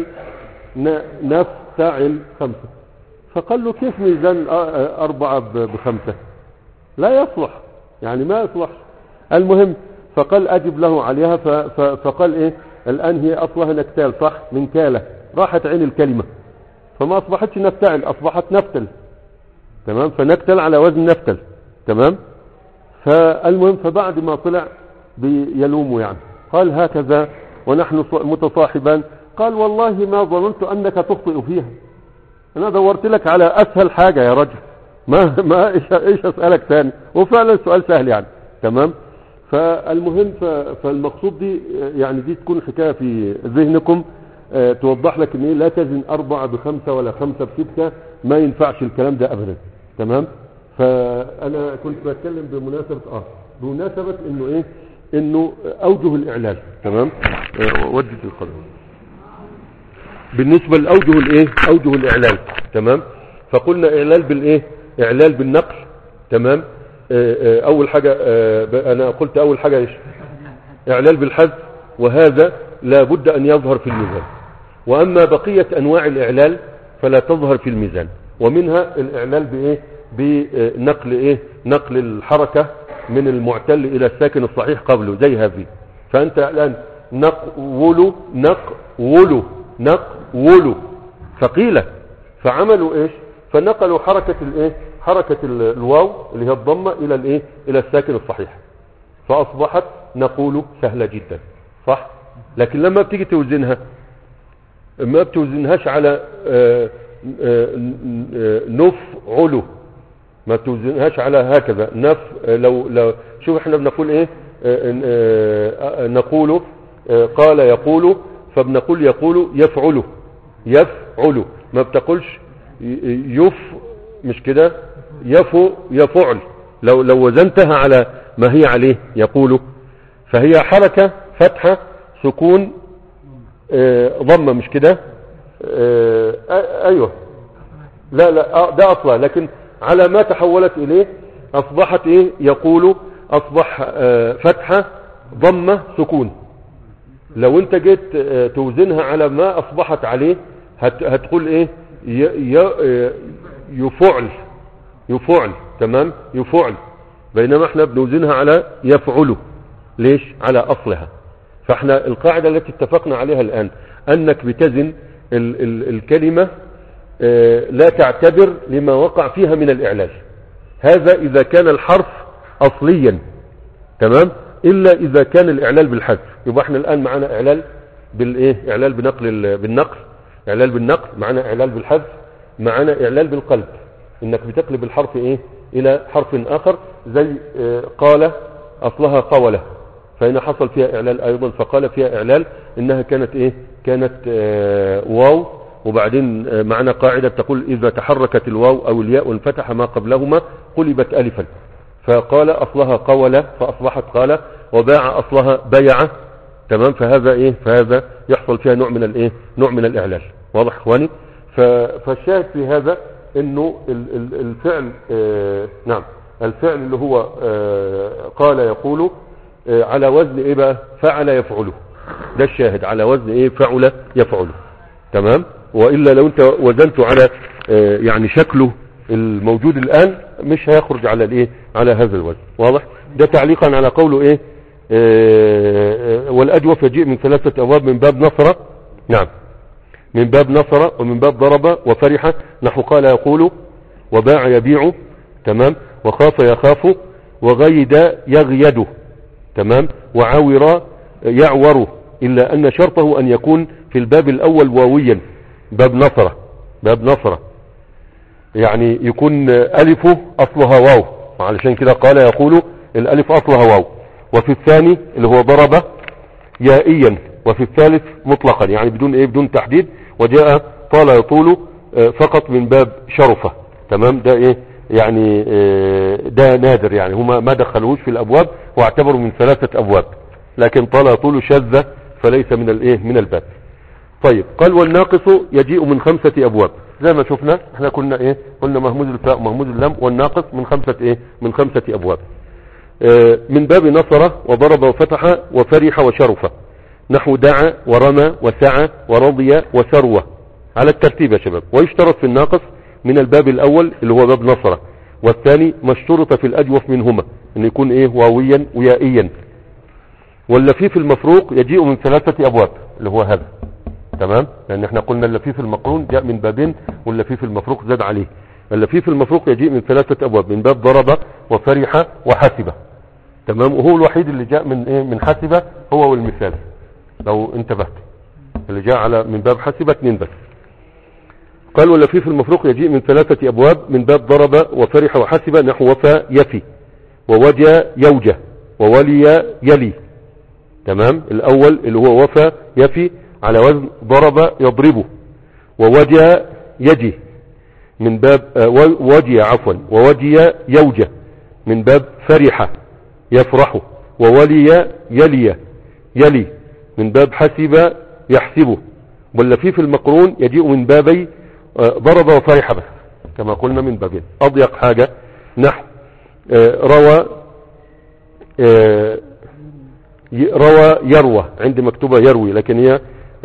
نفتعل خمسة. فقال له كيف ميزان أربعة بخمسة؟ لا يصلح، يعني ما يصلح. المهم فقال أجب له عليها. فقال إيه الآن هي أصلها نكتال صح، من كالة راحت عين الكلمة فما أصبحتش نفتعل، أصبحت نفتل. تمام، فنكتل على وزن نفتل. تمام. فالمهم فبعد ما طلع بيلومه يعني قال هكذا ونحن متصاحبان. قال والله ما ظننت أنك تخطئ فيها، أنا دورت لك على أسهل حاجة يا رجل، ما ما إيش إيش أسألك ثاني، وفعلا سؤال سهل يعني. تمام. فالمهم فالمقصود دي يعني دي تكون حكاية في ذهنكم اه توضح لك ان ايه لا تزن أربعة بخمسة ولا خمسة بستة، ما ينفعش الكلام ده أبدا. تمام. فأنا كنت بتكلم بمناسبة اه بمناسبة انه ايه انه اوجه الاعلال. تمام. اه ودت القلم بالنسبة لأوجه الايه اوجه الاعلال. تمام. فقلنا اعلال بالايه اعلال بالنقل. تمام. اه اه اول حاجة اه انا قلت اول حاجة ايش؟ اعلال بالحذف، وهذا لا بد ان يظهر في الميزان. واما بقية انواع الاعلال فلا تظهر في الميزان، ومنها الاعلال بايه بنقل ايه نقل الحركة من المعتل الى الساكن الصحيح قبله زي هذه. فانت الان نقول نقول نقول ثقيلة، فعملوا ايش؟ فنقلوا حركة الايه حركة الواو اللي هي الضمة الى الايه الى الساكن الصحيح، فاصبحت نقول سهلة جدا صح. لكن لما بتيجي توزنها ما بتوزنهاش على آآ آآ نفعل، ما بتوزنهاش على هكذا نف. لو لو شوف احنا بنقول ايه آآ نقول قال يقول، فبنقول يقول يفعل يفعل، ما بتقولش يف مش كده يفو يفعل. لو لو وزنتها على ما هي عليه يقول، فهي حركة فتحة سكون ضمة مش كده. ايوه لا لا ده اصلا، لكن على ما تحولت اليه اصبحت ايه يقول، اصبح فتحة ضمة سكون. لو انت جيت توزنها على ما اصبحت عليه هتقول ايه يفعل يفعل. تمام يفعل. بينما احنا بنوزنها على يفعل. ليش؟ على اصلها. فاحنا القاعدة التي اتفقنا عليها الان انك بتزن ال ال الكلمة اه لا تعتبر لما وقع فيها من الاعلال، هذا اذا كان الحرف اصليا. تمام. الا اذا كان الاعلال بالحذف. يبقى احنا الان معنا اعلال بالايه اعلال بنقل بالنقل، اعلال بالنقل، معنا اعلال بالحذف، معنا اعلال بالقلب، انك بتقلب الحرف ايه الى حرف اخر زي اه قال اصلها قولة، فهنا حصل فيها اعلال ايضا. فقال فيها اعلال انها كانت ايه كانت اه واو، وبعدين اه معنا قاعدة تقول اذا تحركت الواو او الياء وانفتح ما قبلهما قلبت الفا. فقال اصلها قولة فاصبحت قال، وباع اصلها بيع. تمام. فهذا ايه فهذا يحصل فيها نوع من الايه نوع من الاعلال. واضح اخواني؟ فالشاهد في هذا انه الفعل اه نعم الفعل اللي هو اه قال يقول اه على وزن ايه بقى فعل يفعله. ده الشاهد على وزن ايه فعل يفعله. تمام. والا لو انت وزنته على اه يعني شكله الموجود الان مش هيخرج على الايه على هذا الوزن. واضح؟ ده تعليقا على قوله ايه اه والاجوف يجيء من ثلاثة ابواب من باب نصر. نعم من باب نصر ومن باب ضرب وفرح، نحو قال يقول وباع يبيع. تمام. وخاف يخاف وغيد يغيد. تمام. وعور يعور، إلا أن شرطه أن يكون في الباب الأول واويا، باب نصر باب نصر يعني يكون ألفه أصلها واو، علشان كده قال يقول الألف أصلها واو. وفي الثاني اللي هو ضرب يائيا، وفي الثالث مطلقا يعني بدون ايه بدون تحديد. وجاء طال يطول فقط من باب شرفة. تمام. ده ايه يعني ده نادر، يعني هما ما دخلوش في الابواب واعتبروا من ثلاثة ابواب، لكن طال يطول شذ فليس من الايه من الباب. طيب قال والناقص يجيء من خمسة ابواب. زي ما شفنا احنا كنا ايه قلنا مهموز الفاء ومهموز اللام، والناقص من خمسة ايه من خمسة ابواب. اه من باب نصر وضرب وفتح وفرح وشرف، نحو دعا ورمى وسعى ورضي وسروى على الترتيب يا شباب. ويشترط في الناقص من الباب الاول اللي هو باب نصر، والثاني ما اشترط في الاجوف منهما ان يكون ايه واويا ويائيا. واللفيف المفروق يجيء من ثلاثة ابواب اللي هو هذا، تمام، لان احنا قلنا اللفيف المقرون جاء من بابين واللفيف المفروق زاد عليه. اللفيف المفروق يجيء من ثلاثة ابواب، من باب ضرب وفرح وحسب، تمام، وهو الوحيد اللي جاء من ايه من حسب، هو والمثال لو انتبهت اللي جاء على من باب حسب اثنين بس. قال واللفيف المفروق يجيء من ثلاثة ابواب، من باب ضرب وفرح وحسب، نحو وفى يفي ووجى يوجى وولي يلي، تمام. الاول اللي هو وفى يفي على وزن ضرب يضربه، ووجى يجي من باب وجي عفوا ووجي يوجى من باب فرح يفرح، وولي يلي يلي من باب حسب يحسبه. واللفيف المقرون يجيء من بابي ضرب وفرح بس كما قلنا من بابين. اضيق حاجة نحو روى روى يروى، عندي مكتوبة يروي لكن هي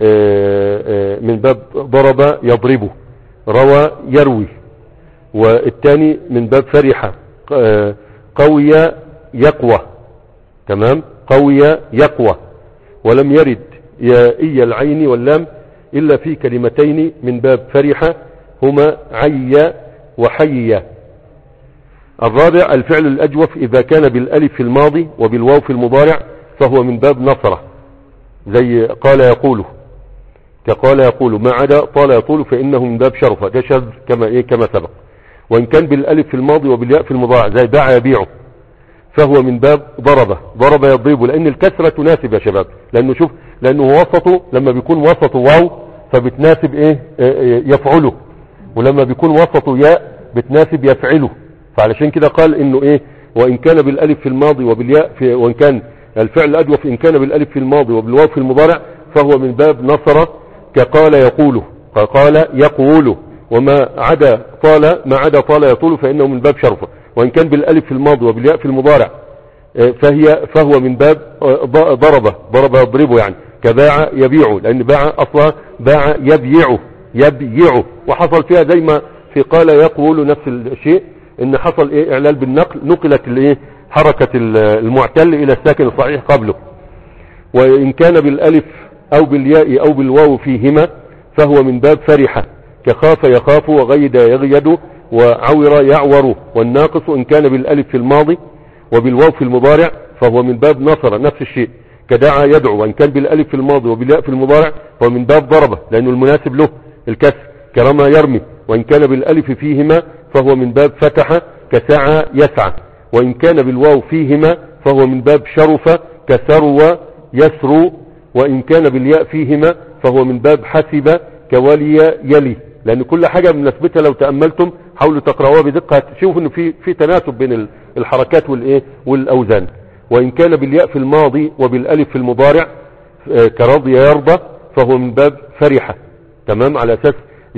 من باب ضرب يضربه، روى يروي. والثاني من باب فرح قوي يقوى، تمام، قوي يقوى. ولم يرد يائي العين واللام إلا في كلمتين من باب فرح هما عي وحي. الرابع الفعل الأجوف إذا كان بالألف في الماضي وبالواو في المضارع فهو من باب نصره، زي قال يقوله، كقال يقول ما عدا طال يطول فإنه من باب شرفة، ده شذ كما إيه كما سبق. وإن كان بالألف في الماضي وبالياء في المضارع زي باع يبيعه فهو من باب ضربه، ضرب يضربه، لأن الكسرة تناسب يا شباب، لأنه شوف لأنه وسطه لما بيكون وسطه واو فبتناسب إيه يفعله، ولما بيكون وسطه ياء بتناسب يفعله. فعلشان كده قال إنه إيه وإن كان بالألف في الماضي وبالياء في، وإن كان الفعل الأجوف إن كان بالألف في الماضي وبالواو في المضارع فهو من باب نصر، كقال يقوله قال يقوله. وما عدا طال ما عدا طال يطول فإنه من باب شرفه. وإن كان بالألف في الماضي وبالياء في المضارع فهي فهو من باب ضربه، ضرب يضربه، يعني كباع يبيعه، لأن باع أصلا باع يبيعه يبيعه، وحصل فيها زي ما في قال يقول نفس الشيء، ان حصل ايه اعلال بالنقل، نقلت الايه حركة المعتل الى الساكن الصحيح قبله. وإن كان بالألف أو بالياء أو بالواو فيهما فهو من باب فرحة، كخاف يخاف وغيد يغيد وعور يعور. والناقص إن كان بالألف في الماضي وبالواو في المضارع فهو من باب نصر، نفس الشيء، كدعا يدعو. وإن كان بالألف في الماضي وبالياء في المضارع فهو من باب ضربة لأنه المناسب له الكسر، كرمى يرمي. وإن كان بالألف فيهما فهو من باب فتح، كسعى يسعى. وإن كان بالواو فيهما فهو من باب شرف، كسروى يسرو. وإن كان بالياء فيهما فهو من باب حسب، كولي يلي. لأن كل حاجة بنسبتها لو تأملتم حاولوا تقرأوها بدقة تشوفوا إنه في في تناسب بين الحركات والإيه والأوزان. وإن كان بالياء في الماضي وبالألف في المضارع كرضي يرضى فهو من باب فرحة، تمام، على أساس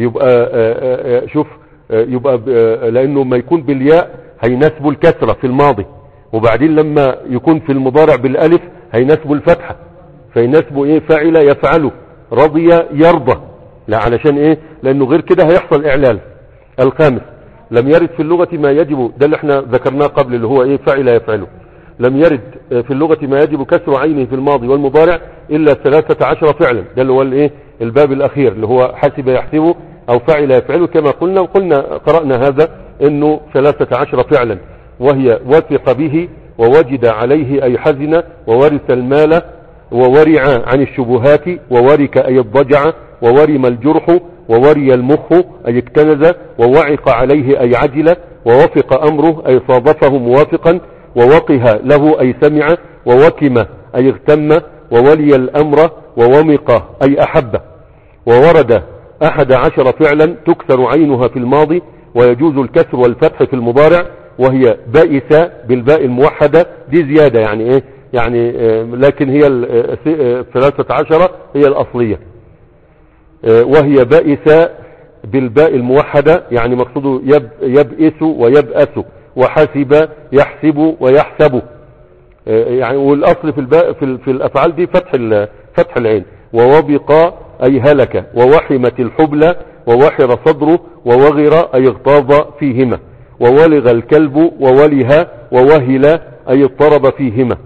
يبقى شوف يبقى لأنه ما يكون بالياء هيناسبه الكسرة في الماضي، وبعدين لما يكون في المضارع بالألف هيناسبه الفتحة، فيناسبه ايه فاعل يفعله، رضي يرضى. لا علشان ايه لانه غير كده هيحصل اعلال. الخامس لم يرد في اللغة ما يجب، ده اللي احنا ذكرناه قبل اللي هو ايه فاعل يفعله. لم يرد في اللغة ما يجب كسر عينه في الماضي والمضارع الا ثلاثة عشر فعلا، ده اللي هو الايه الباب الاخير اللي هو حسب يحسبه او فاعل يفعله كما قلنا. وقلنا قرأنا هذا انه ثلاثة عشر فعلا، وهي وثق به ووجد عليه اي حزن، وورث المال، وورع عن الشبهات، وورك أي الضجع، وورم الجرح، ووري المخ أي اكتنز، ووعق عليه أي عجل، ووفق أمره أي صادفه موافقا، ووقه له أي سمع، ووكم أي اغتم، وولي الأمر، وومق أي أحب. وورد أحد عشر فعلا تكسر عينها في الماضي ويجوز الكسر والفتح في المضارع، وهي بائسة بالباء الموحدة، دي زيادة يعني ايه يعني، لكن هي الثلاثة عشرة هي الأصلية. وهي بائس بالباء الموحدة، يعني مقصوده يب يبئس ويبأس، وحسب يحسب ويحسب، يعني والاصل في الباء في, في الافعال دي فتح فتح العين. ووبق اي هلك، ووحمت الحبلى ووحر صدره، ووغر اي اغتاظ فيهما، وولغ الكلب ووله ووهل اي اضطرب فيهما،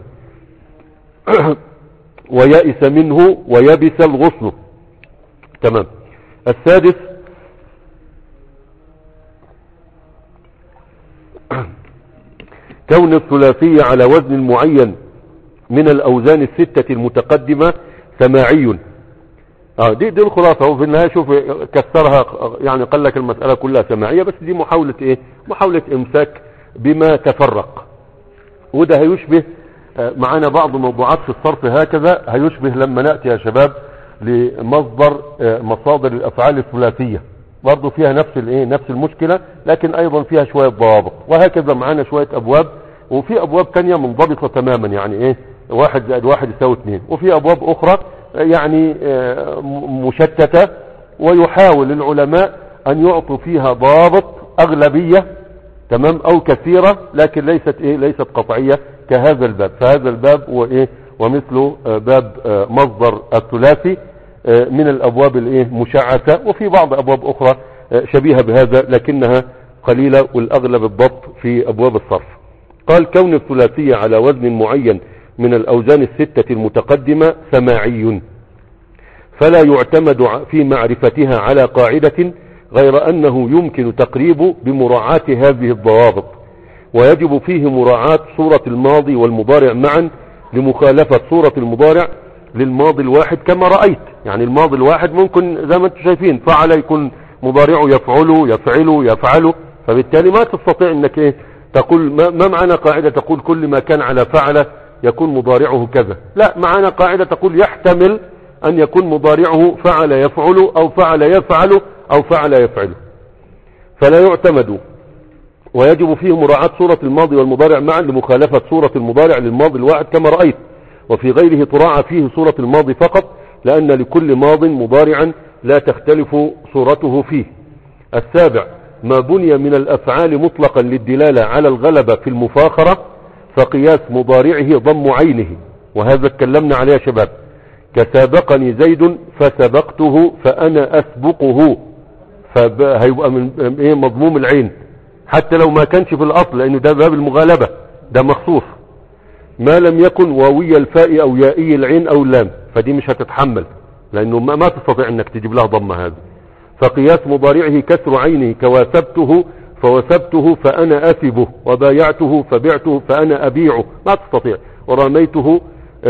ويئس منه ويبس الغصن. تمام. السادس كون الثلاثي على وزن معين من الاوزان الستة المتقدمة سماعي. اه دي دي الخلاصة. وفي النهاية شوف كسرها، يعني قال لك المسألة كلها سماعية، بس دي محاولة ايه؟ محاولة امساك بما تفرق. وده هيشبه معنا بعض موضوعات في الصرف هكذا، هيشبه لما نأتي يا شباب لمصدر مصادر الافعال الثلاثية، برضو فيها نفس الايه نفس المشكلة، لكن ايضا فيها شوية ضوابط. وهكذا معانا شوية ابواب، وفي ابواب تانية منضبطة تماما، يعني ايه واحد زائد واحد يساوي اثنين. وفي ابواب اخرى يعني مشتتة، ويحاول العلماء ان يعطوا فيها ضابط اغلبية، تمام، او كثيرة، لكن ليست ايه ليست قطعية كهذا الباب. فهذا الباب هو ايه ومثله باب مصدر الثلاثي من الابواب الايه مشعثة. وفي بعض ابواب اخرى شبيهة بهذا لكنها قليلة، والاغلب الضبط في ابواب الصرف. قال كون الثلاثية على وزن معين من الاوزان الستة المتقدمة سماعي، فلا يعتمد في معرفتها على قاعدة، غير انه يمكن تقريب بمراعاة هذه الضوابط. ويجب فيه مراعاة صورة الماضي والمضارع معا، لمخالفة صورة المضارع للماضي الواحد كما رأيت. يعني الماضي الواحد ممكن زي ما انتم شايفين فعل يكون مضارعه يفعله يفعله يفعله، فبالتالي ما تستطيع انك ايه تقول ما, ما معنى قاعدة تقول كل ما كان على فعل يكون مضارعه كذا. لا، معنا قاعدة تقول يحتمل ان يكون مضارعه فعل يفعله او فعل يفعله او فعل يفعله، فلا يعتمد. ويجب فيه مراعاة صورة الماضي والمضارع معا، لمخالفة صورة المضارع للماضي الواحد كما رأيت. وفي غيره تراعى فيه صورة الماضي فقط، لأن لكل ماض مضارعا لا تختلف صورته فيه. السابع ما بني من الأفعال مطلقا للدلالة على الغلبة في المفاخرة، فقياس مضارعه ضم عينه، وهذا اتكلمنا عليه يا شباب. كسابقني زيد فسبقته فأنا أسبقه، فهيبقى من ايه مضموم العين حتى لو ما كانش في الأصل، لأنه ده باب المغالبة، ده مخصوص. ما لم يكن واوي الفاء أو يائي العين أو اللام، فدي مش هتتحمل، لأنه ما, ما تستطيع أنك تجيب لها ضمة هذه. فقياس مضارعه كسر عينه، كواسبته فوسبته فأنا أثبه، وبايعته فبعته فأنا أبيعه، ما تستطيع. ورميته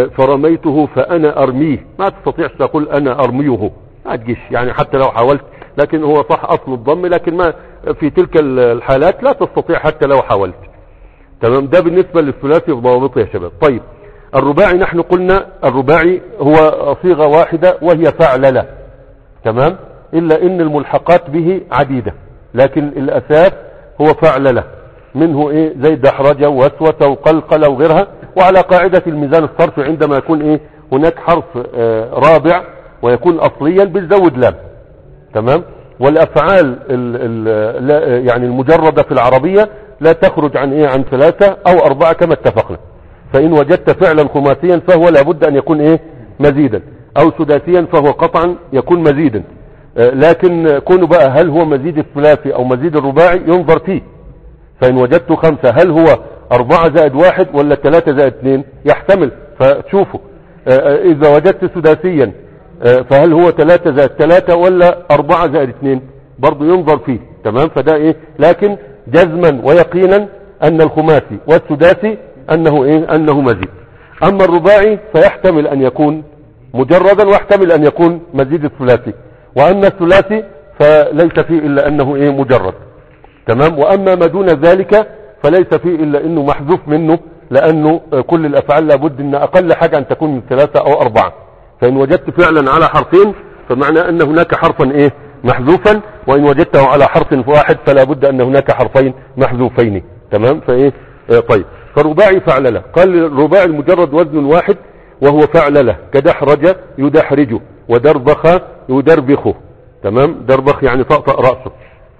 فرميته فأنا أرميه، ما تستطيع تقول أنا أرميه، ما تجيش يعني حتى لو حاولت. لكن هو صح أصل الضم، لكن ما في تلك الحالات لا تستطيع حتى لو حاولت. تمام. ده بالنسبة للثلاثي وضوابطه يا شباب. طيب الرباعي، نحن قلنا الرباعي هو صيغة واحدة وهي فعللة، تمام، إلا إن الملحقات به عديدة، لكن الأساس هو فعللة. منه إيه زي دحرجة ووسوسة وقلقلة وغيرها. وعلى قاعدة الميزان الصرف عندما يكون إيه هناك حرف آه رابع ويكون أصليا بنزود لام، تمام. والأفعال ال ال يعني المجردة في العربية لا تخرج عن إيه عن ثلاثة أو أربعة كما اتفقنا. فإن وجدت فعلا خماسيا فهو لابد أن يكون إيه مزيدا، أو سداسيا فهو قطعا يكون مزيدا. آه لكن كونه بقى هل هو مزيد الثلاثي أو مزيد الرباعي ينظر فيه. فإن وجدت خمسة هل هو أربعة زائد واحد ولا ثلاثة زائد اثنين، يحتمل فتشوفه. آه إذا وجدت سداسيا فهل هو ثلاثة زائد ثلاثة ولا أربعة زائد اثنين، برضو ينظر فيه، تمام. فده ايه، لكن جزما ويقينا ان الخماسي والسداسي انه ايه انه مزيد. اما الرباعي فيحتمل ان يكون مجردا ويحتمل ان يكون مزيد الثلاثي. واما الثلاثي فليس فيه الا انه ايه مجرد، تمام. واما ما دون ذلك فليس فيه الا انه محذوف منه، لانه كل الافعال لابد ان اقل حاجة ان تكون من ثلاثة او اربعة. فإن وجدت فعلا على حرفين فمعنى أن هناك حرفا إيه محذوفا، وإن وجدته على حرف واحد فلا بد أن هناك حرفين محذوفين، تمام. فإيه آه طيب. فالرباعي فعلله. قال الرباعي المجرد وزن واحد وهو فعلله، كدحرج يدحرج، ودربخ يدربخه. تمام، دربخ يعني طأطأ رأسه.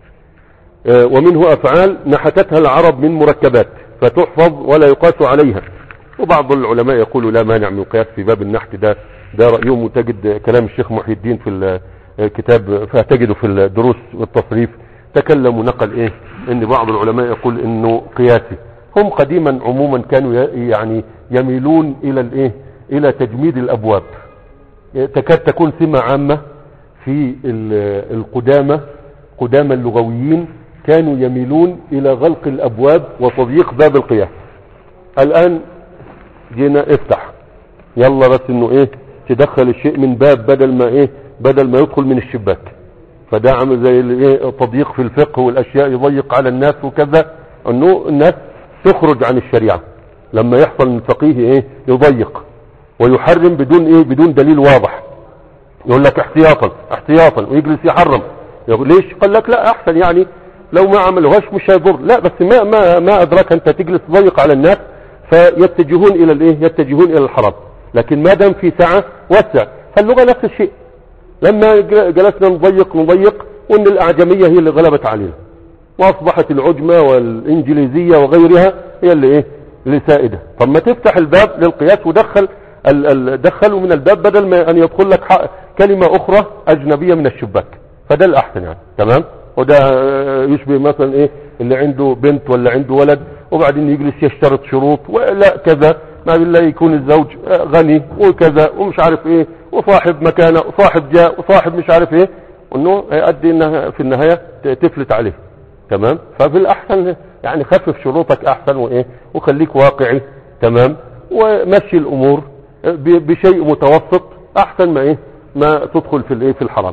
آه ومنه أفعال نحتتها العرب من مركبات فتحفظ ولا يقاس عليها. وبعض العلماء يقولوا لا مانع من القياس في باب النحت، ده ده رأيهم، وتجد كلام الشيخ محي الدين في الكتاب، فتجده في الدروس والتصريف تكلم ونقل ايه ان بعض العلماء يقول انه قياسي. هم قديما عموما كانوا يعني يميلون الى الايه الى تجميد الابواب، تكاد تكون سمة عامة في القدامى قدامى اللغويين كانوا يميلون الى غلق الابواب وتضييق باب القياس. الان جينا افتح يلا بس انه ايه تدخل الشيء من باب بدل ما ايه بدل ما يدخل من الشباك، فده عامل زي الايه تضييق في الفقه والاشياء، يضيق على الناس وكذا، انه الناس تخرج عن الشريعة لما يحصل من فقيه ايه يضيق ويحرم بدون ايه بدون دليل واضح، يقول لك احتياطا احتياطا ويجلس يحرم. يقول ليش؟ قال لك لا احسن يعني لو ما عملوهاش مش هيضر، لا بس ما ما ما ادراك انت تجلس تضيق على الناس فيتجهون الى الايه يتجهون الى الحرام. لكن ما دام في سعة وسع، فاللغة نفس الشيء. لما جلسنا نضيق نضيق وان الاعجمية هي اللي غلبت علينا واصبحت العجمة والانجليزية وغيرها هي اللي ايه اللي سائدة. طب ما تفتح الباب للقياس ودخل دخلوا من الباب بدل ما ان يدخل لك كلمة اخرى اجنبية من الشباك، فده الاحسن يعني. تمام، وده يشبه مثلا ايه اللي عنده بنت ولا عنده ولد وبعدين يجلس يشترط شروط ولا كذا، ما بالله يكون الزوج غني وكذا ومش عارف ايه وصاحب مكانه وصاحب جاء وصاحب مش عارف ايه، انه يؤدي انها في النهاية تفلت عليه. تمام، ففي الاحسن يعني خفف شروطك احسن وايه وخليك واقعي. تمام، ومشي الامور بشيء متوسط احسن ما ايه ما تدخل في الايه في الحرام.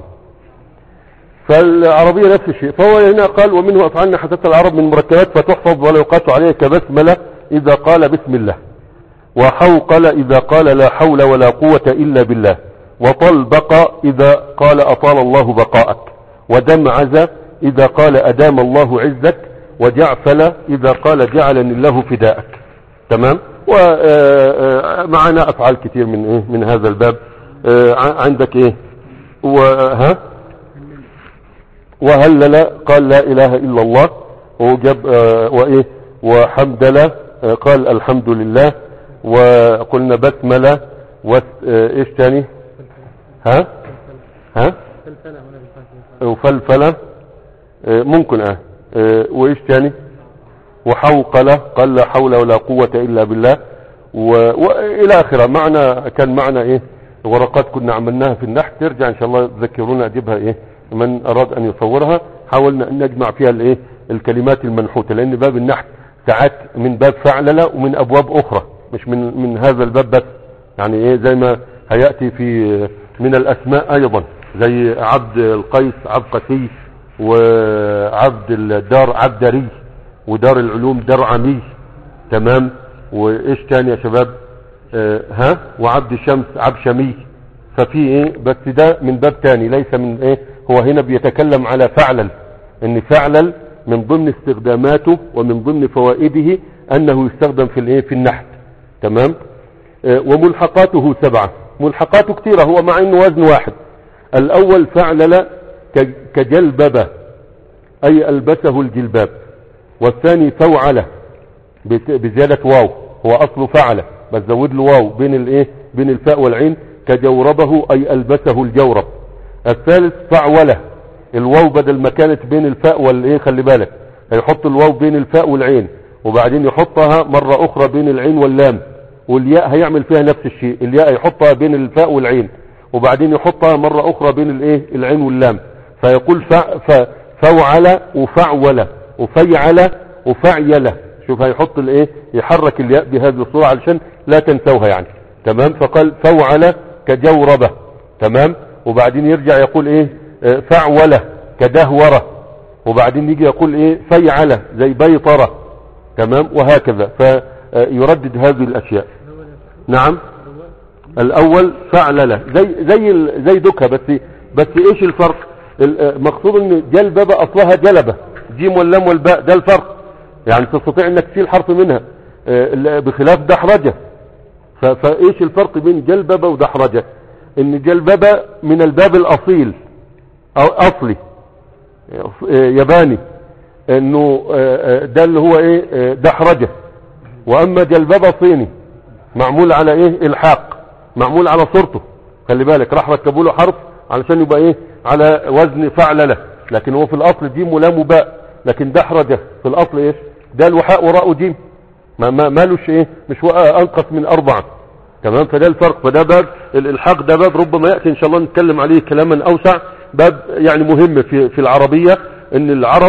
فالعربية نفس الشيء. فهو هنا قال ومنه افعلنا حتى العرب من مركبات فتحفظ ولا يقاس عليها كبسملة اذا قال بسم الله، وحوقل اذا قال لا حول ولا قوة الا بالله، وطلبق اذا قال اطال الله بقاءك، ودمعز اذا قال ادام الله عزك، وجعفل اذا قال جعلني الله فداءك. تمام، ومعنا افعال كتير من ايه من هذا الباب. عندك ايه وها وهلل قال لا اله الا الله، وجب وايه وحمدل قال الحمد لله، وقلنا بسملة وايش تاني ها ها وفلفلة ممكن اه وايش تاني وحوقل قال لا حول ولا قوة الا بالله والى اخره. معنى كان معنى ايه ورقات كنا عملناها في النحت، ترجع ان شاء الله تذكرونا اجيبها ايه من اراد ان يصورها. حاولنا ان نجمع فيها الايه الكلمات المنحوتة، لان باب النحت ساعات من باب فعللة ومن ابواب اخرى مش من من هذا الباب بس، يعني ايه زي ما هيأتي في من الاسماء ايضا زي عبد القيس عبقسي، وعبد الدار عبدري، ودار العلوم درعمي. تمام، وايش تاني يا شباب آه ها وعبد الشمس عبشمي. ففي ايه بس ده من باب تاني ليس من ايه هو هنا بيتكلم على فعلل، ان فعلل من ضمن استخداماته ومن ضمن فوائده انه يستخدم في الايه في النحت. تمام، آه وملحقاته سبعة، ملحقاته كثيرة هو مع انه وزن واحد. الاول فعلل كجلببة اي البسه الجلباب، والثاني فوعله بزيادة واو هو اصله فعله بس زود له واو بين الايه بين الفاء والعين كجوربه اي البسه الجورب. الثالث فعوله الواو بدل ما كانت بين الفاء والايه خلي بالك هيحط الواو بين الفاء والعين وبعدين يحطها مرة اخرى بين العين واللام، والياء هيعمل فيها نفس الشيء، الياء يحطها بين الفاء والعين وبعدين يحطها مرة اخرى بين الايه العين واللام، فيقول فوعل وفعول وفيعل وفعيل. شوف هيحط الايه يحرك الياء بهذه الصورة علشان لا تنسوها يعني. تمام، فقال فوعل كجوربة. تمام، وبعدين يرجع يقول ايه فعولة كدهورة، وبعدين يجي يقول ايه فيعلة زي بيطرة. تمام، وهكذا فيردد هذه الاشياء. نعم، الاول فعللة زي زي زي دكها، بس بس ايش الفرق؟ مقصود ان جلببة اصلها جلبة جيم واللام والباء، ده الفرق يعني تستطيع انك تشيل حرف منها بخلاف دحرجة. فايش الفرق بين جلببة ودحرجة؟ ان جلبب من الباب الاصيل او اصلي ياباني، انه ده اللي هو ايه دحرجة. واما جلبب صيني معمول على ايه الحاق، معمول على صورته، خلي بالك راح ركبوا له حرف علشان يبقى ايه على وزن فعلله، لكن هو في الاصل جيم ولام وباء، لكن دحرجة في الاصل ايش ده الوحاء وراءه جيم، ما ما مالوش ايه مش انقص من اربعة. تمام، فده الفرق. فده باب الالحاق، ده باب ربما يأتي ان شاء الله نتكلم عليه كلاما اوسع، باب يعني مهم في في العربية، ان العرب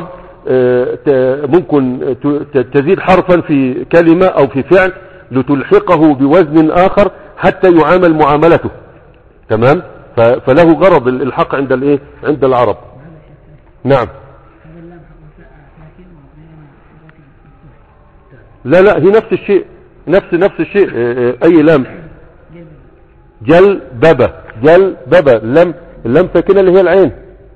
ممكن تزيد حرفا في كلمة او في فعل لتلحقه بوزن اخر حتى يعامل معاملته. تمام، فله غرض الالحاق عند الايه عند العرب. نعم. لا لا هي نفس الشيء، نفس نفس الشيء. اي لام جل بابا، جل بابا، اللام اللام ساكنه اللي هي العين.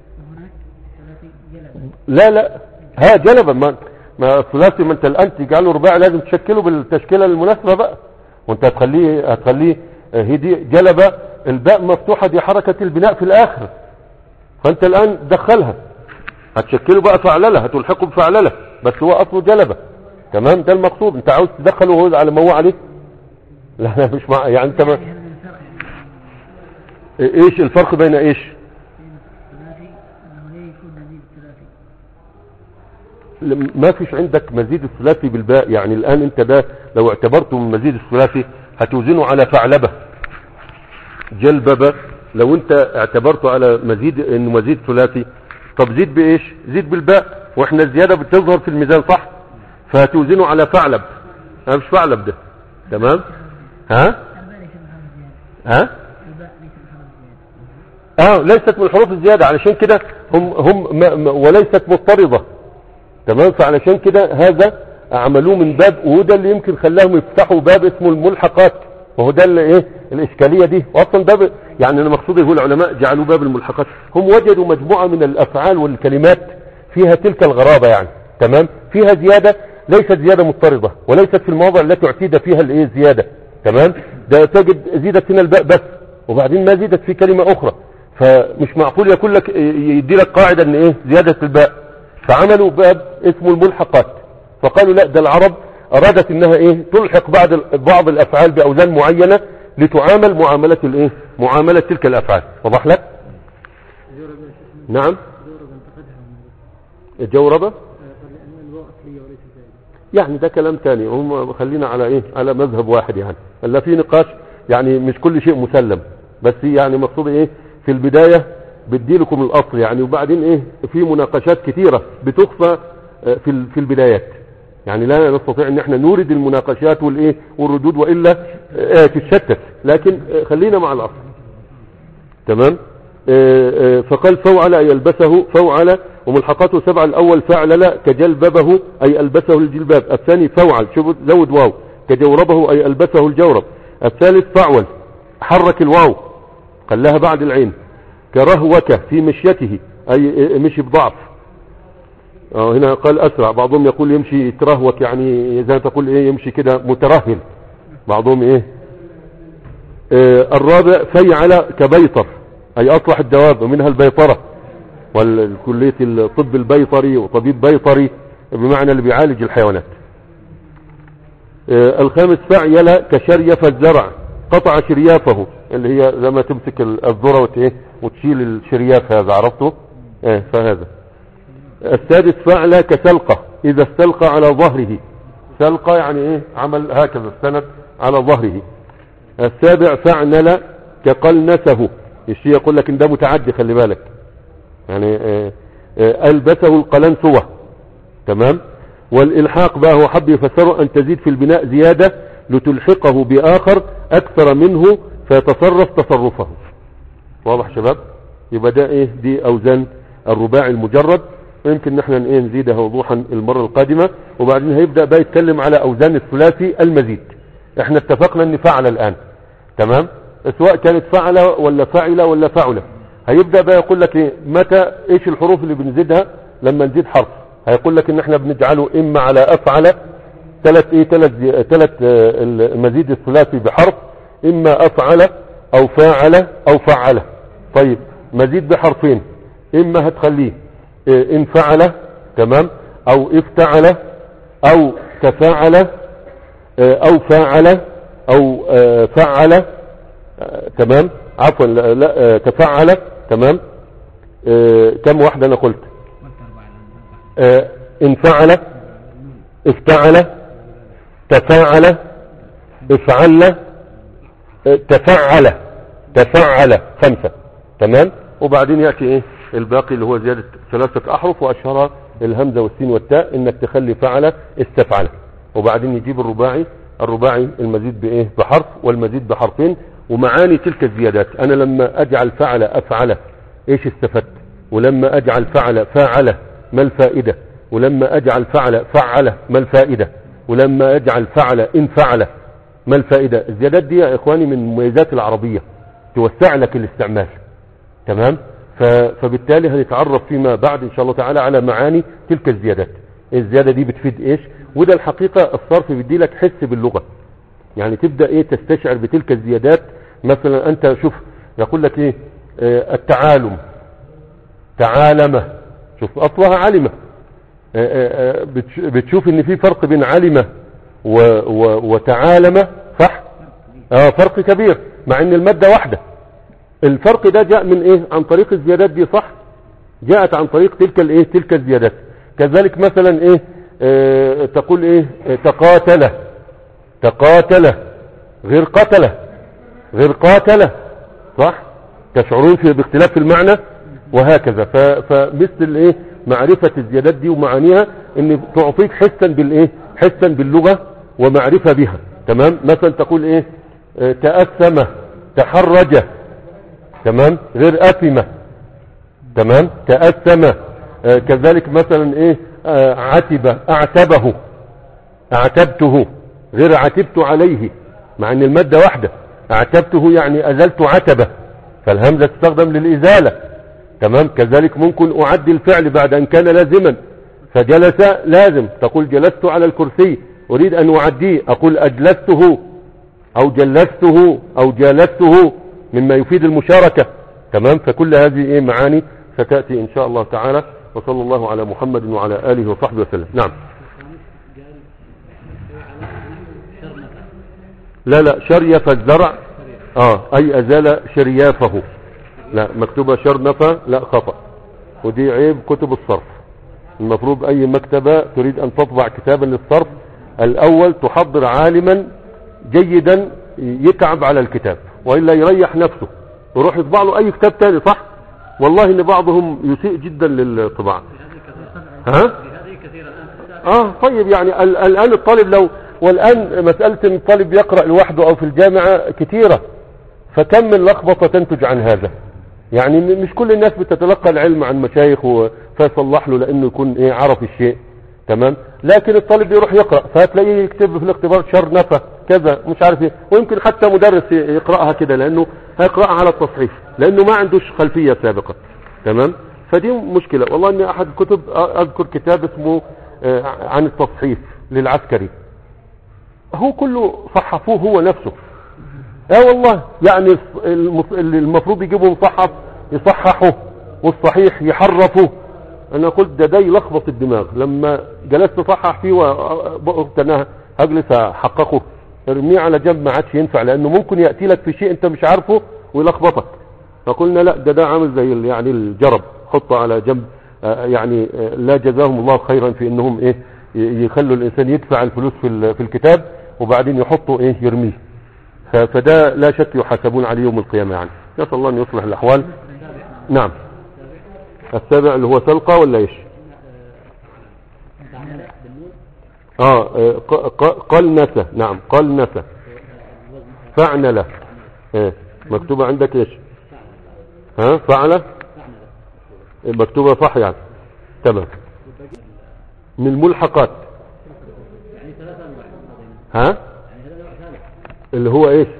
لا لا ها جلبا، ما ما ثلاثي، ما انت الان تجعله رباعي لازم تشكله بالتشكيله المناسبه بقى، وانت هتخليه هتخليه هي دي جلبه، الباء مفتوحه، دي حركه البناء في الاخر، فانت الان دخلها هتشكله بقى فعلله، هتلحقه بفعلله، بس هو اصله جلبه. تمام، ده المقصود. انت عاوز تدخله وهو على ما هو عليه؟ لا لا مش مع يعني انت ما... ايش الفرق بين ايش؟ ما فيش عندك مزيد الثلاثي بالباء، يعني الان انت ده لو اعتبرته من مزيد الثلاثي هتوزنه على فعلبه جلببه، لو انت اعتبرته على مزيد انه مزيد ثلاثي، طب زيد بايش؟ زيد بالباء، واحنا الزياده بتظهر في الميزان صح، فهتوزنه على فعلب، ها مش فعلب ده. تمام، ها ها اه ليست من الحروف الزياده، علشان كده هم هم ما ما وليست مضطرده. تمام، فعلشان كده هذا عملوه من باب، وده اللي يمكن خلاهم يفتحوا باب اسمه الملحقات، وهو ده اللي ايه الاشكاليه دي. واصلا باب يعني انا مقصودي هو العلماء جعلوا باب الملحقات، هم وجدوا مجموعه من الافعال والكلمات فيها تلك الغرابه يعني. تمام، فيها زياده ليست زياده مضطرده، وليست في المواضع التي اعتيد فيها الايه الزياده. تمام، ده تجد زيدت هنا الباء بس، وبعدين ما زيدت في كلمه اخرى، فمش معقول يقول لك يدي لك قاعده ان ايه زياده الباء، فعملوا باب اسمه الملحقات. فقالوا لا، ده العرب ارادت انها ايه تلحق بعض بعض الافعال باوزان معينه لتعامل معامله الايه معامله تلك الافعال. وضح لك؟ نعم. الجوربه يعني ده كلام تاني، هم خلينا على ايه على مذهب واحد يعني، الا في نقاش يعني مش كل شيء مسلم، بس يعني مقصود ايه في البدايه بدي لكم الاصل يعني، وبعدين ايه في مناقشات كثيره بتخفى في في البدايات، يعني لا نستطيع ان احنا نورد المناقشات والايه والردود، والا اه تتشتت، لكن اه خلينا مع الاصل. تمام، اه اه فقال فوعل اي البسه فوعل، وملحقاته سبعه، الاول فعلل كجلببه اي البسه الجلباب، الثاني فوعل شوف زود واو كجوربه اي البسه الجورب، الثالث فعول حرك الواو خلاها بعد العين، كرهوك في مشيته اي مشي بضعف. اه هنا قال اسرع، بعضهم يقول يمشي يترهوك يعني زي ما تقول ايه يمشي كده مترهل، بعضهم ايه. اه الرابع فيعل كبيطر اي اصلح الدواب، ومنها البيطرة، والكلية الطب البيطري وطبيب بيطري بمعنى اللي بيعالج الحيوانات. اه الخامس فعيل كشريف الزرع قطع شريافه، اللي هي لما تمسك الذرة وتشيل الشرياف، هذا عرفته ايه فهذا. السادس فعل كسلقة اذا استلقى على ظهره، سلقة يعني ايه عمل هكذا استند على ظهره. السابع فعنل كقلنسه، الشيء يقول لك ان ده متعدي خلي بالك يعني اه اه البسه القلنسوة. تمام، والالحاق بقى هو حب يفسره ان تزيد في البناء زيادة لتلحقه باخر اكثر منه فيتصرف تصرفه. واضح شباب؟ يبقى ده ايه دي اوزان الرباعي المجرد، ويمكن نحن ايه نزيدها وضوحا المرة القادمة، وبعدين هيبدأ بقى يتكلم على اوزان الثلاثي المزيد. احنا اتفقنا ان فعل الان، تمام، سواء كانت فعل ولا فعل ولا فعل، هيبدأ بقى يقول لك ايه متى ايش الحروف اللي بنزيدها لما نزيد حرف، هيقول لك ان احنا بنجعله اما على افعل ثلاث ايه ثلاث ثلاث المزيد الثلاثي بحرف، اما افعل او فاعل او فعل. طيب مزيد بحرفين، اما هتخليه اه ان فعل تمام، او افتعل، او تفاعل، اه او فاعل، او اه فعل، اه تمام، عفوا لا, لا اه تفعل تمام. اه كم واحدة انا قلت؟ اه ان فعل، افتعل، تفاعل، افعل، اه تفعل، تفعل، خمسة تمام. وبعدين يأتي ايه الباقي اللي هو زيادة ثلاثة احرف، واشهرها الهمزة والسين والتاء، انك تخلي فعل استفعل. وبعدين يجيب الرباعي، الرباعي المزيد بايه بحرف والمزيد بحرفين، ومعاني تلك الزيادات. انا لما اجعل فعل افعل ايش استفدت، ولما اجعل فعل فاعل ما الفائدة، ولما اجعل فعل فعل ما الفائدة، ولما اجعل فعل ان فعل ما الفائدة. الزيادات دي يا اخواني من مميزات العربية، توسع لك الاستعمال تمام. فبالتالي هنتعرف فيما بعد ان شاء الله تعالى على معاني تلك الزيادات. الزيادة دي بتفيد ايش، وده الحقيقة الصرف بيدي لك حس باللغة، يعني تبدأ ايه تستشعر بتلك الزيادات. مثلا انت شوف يقول لك ايه اه التعالم، تعالمة، شوف اصلها علمة. اه اه بتشوف ان في فرق بين علمة و و وتعالمة، صح؟ اه فرق كبير مع ان المادة واحدة. الفرق ده جاء من ايه، عن طريق الزيادات دي، صح؟ جاءت عن طريق تلك الايه تلك الزيادات. كذلك مثلا ايه اه تقول ايه تقاتل، تقاتل غير قتل، غير قاتل، صح؟ تشعرون في باختلاف في المعنى وهكذا. فمثل ايه معرفة الزيادات دي ومعانيها ان تعطيك حسا بالايه حسا باللغة ومعرفة بها تمام. مثلا تقول ايه اه تأثم، تحرج تمام، غير آثمة تمام، تأثم. آه كذلك مثلا ايه آه عتب، اعتبه، اعتبته غير عتبت عليه، مع ان المادة واحدة. اعتبته يعني ازلت عتبه، فالهمزة تستخدم للازالة تمام. كذلك ممكن اعدي الفعل بعد ان كان لازما، فجلس لازم، تقول جلست على الكرسي، اريد ان اعديه اقول اجلسته او جلسته او جالسته، مما يفيد المشاركة تمام. فكل هذه ايه معاني ستأتي ان شاء الله تعالى. وصلى الله على محمد وعلى آله وصحبه وسلم. نعم. لا لا شريف الزرع اه اي ازال شريافه، لا مكتوبة شرنفة، لا خطأ، ودي عيب كتب الصرف. المفروض اي مكتبة تريد ان تطبع كتابا للصرف الاول تحضر عالما جيدا يتعب على الكتاب، وإلا يريح نفسه ويروح يطبع له اي كتاب تاني، صح؟ والله ان بعضهم يسيء جدا للطباعة. ها اه طيب يعني الان الطالب لو، والان مسألة ان الطالب يقرأ لوحده او في الجامعة كتيرة، فكم من لخبطة تنتج عن هذا. يعني مش كل الناس بتتلقى العلم عن مشايخ فيصلح له لانه يكون ايه عرف الشيء تمام. لكن الطالب يروح يقرأ فهتلاقيه يكتب في الاختبار شرنفة كذا مش عارف ايه، ويمكن حتى مدرس يقرأها كده لانه هيقرأها على التصحيح لانه ما عندوش خلفية سابقة تمام. فدي مشكلة. والله ان احد الكتب اذكر كتاب اسمه عن التصحيف للعسكري، هو كله صحفوه هو نفسه. اه والله يعني اللي المفروض يجيبوا مصحف يصححوا والصحيح يحرفوا. انا قلت ده ده يلخبط الدماغ. لما جلست اصحح فيه وقلت انا هجلس احققه، ارميه على جنب ما عادش ينفع، لانه ممكن ياتي لك في شيء انت مش عارفه ويلخبطك. فقلنا لا ده ده عامل زي يعني الجرب، حطه على جنب. يعني لا جزاهم الله خيرا في انهم ايه يخلوا الانسان يدفع الفلوس في في الكتاب وبعدين يحطوا ايه يرميه. فده لا شك يحاسبون عليه يوم القيامة. يعني نسأل الله ان يصلح الاحوال. نعم. السابع اللي هو سلقة ولا ايش؟ اه قلنسة. نعم قلنسة فعنلة. ايه مكتوبة عندك ايش؟ ها فعلة مكتوبة صح يعني تمام. من الملحقات ها اللي هو ايش؟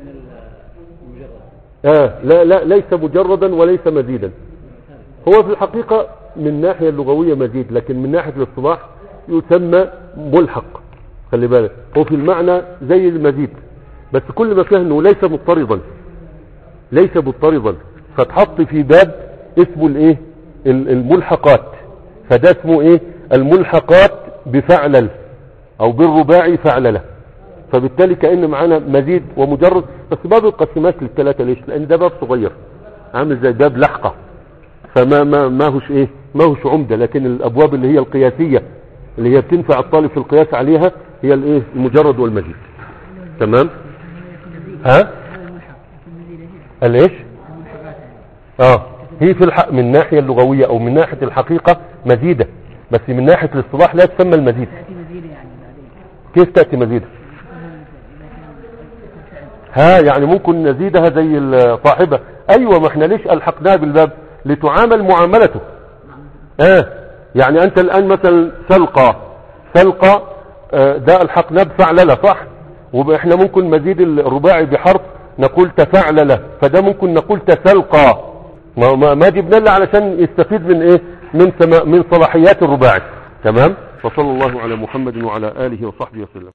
اه لا لا ليس مجردا وليس مزيدا. هو في الحقيقة من الناحية اللغوية مزيد، لكن من ناحية الاصطلاح يسمى ملحق. خلي بالك هو في المعنى زي المزيد، بس كل ما فيه انه ليس مضطردا. ليس مضطردا، فتحط في باب اسمه الايه الملحقات، فده اسمه ايه الملحقات بفعلل او بالرباعي فعلله. فبالتالي كأن معانا مزيد ومجرد، بس باب القسمات للثلاثة. ليش؟ لان ده باب صغير عامل زي باب لحقة، فما ما ما هوش ايه ما هوش عمدة. لكن الابواب اللي هي القياسية اللي هي بتنفع الطالب في القياس عليها هي الايه المجرد والمزيد. تمام. ها الايش؟ اه هي في الحق من الناحية اللغوية او من ناحية الحقيقة مزيدة، بس من ناحية الاصطلاح لا تسمى المزيد. كيف تأتي مزيدة؟ ها يعني ممكن نزيدها زي الصاحبة. ايوه، ما احنا ليش الحقناها بالباب؟ لتعامل معاملته. اه يعني انت الان مثلا سلقى سلقى آه ده الحقناه بفعلله، صح؟ واحنا ممكن مزيد الرباعي بحرف نقول تفعلله، فده ممكن نقول تسلقى. ما, ما, ما جبنا له علشان يستفيد من ايه من سما من صلاحيات الرباعي. تمام. وصلى الله على محمد وعلى اله وصحبه وسلم.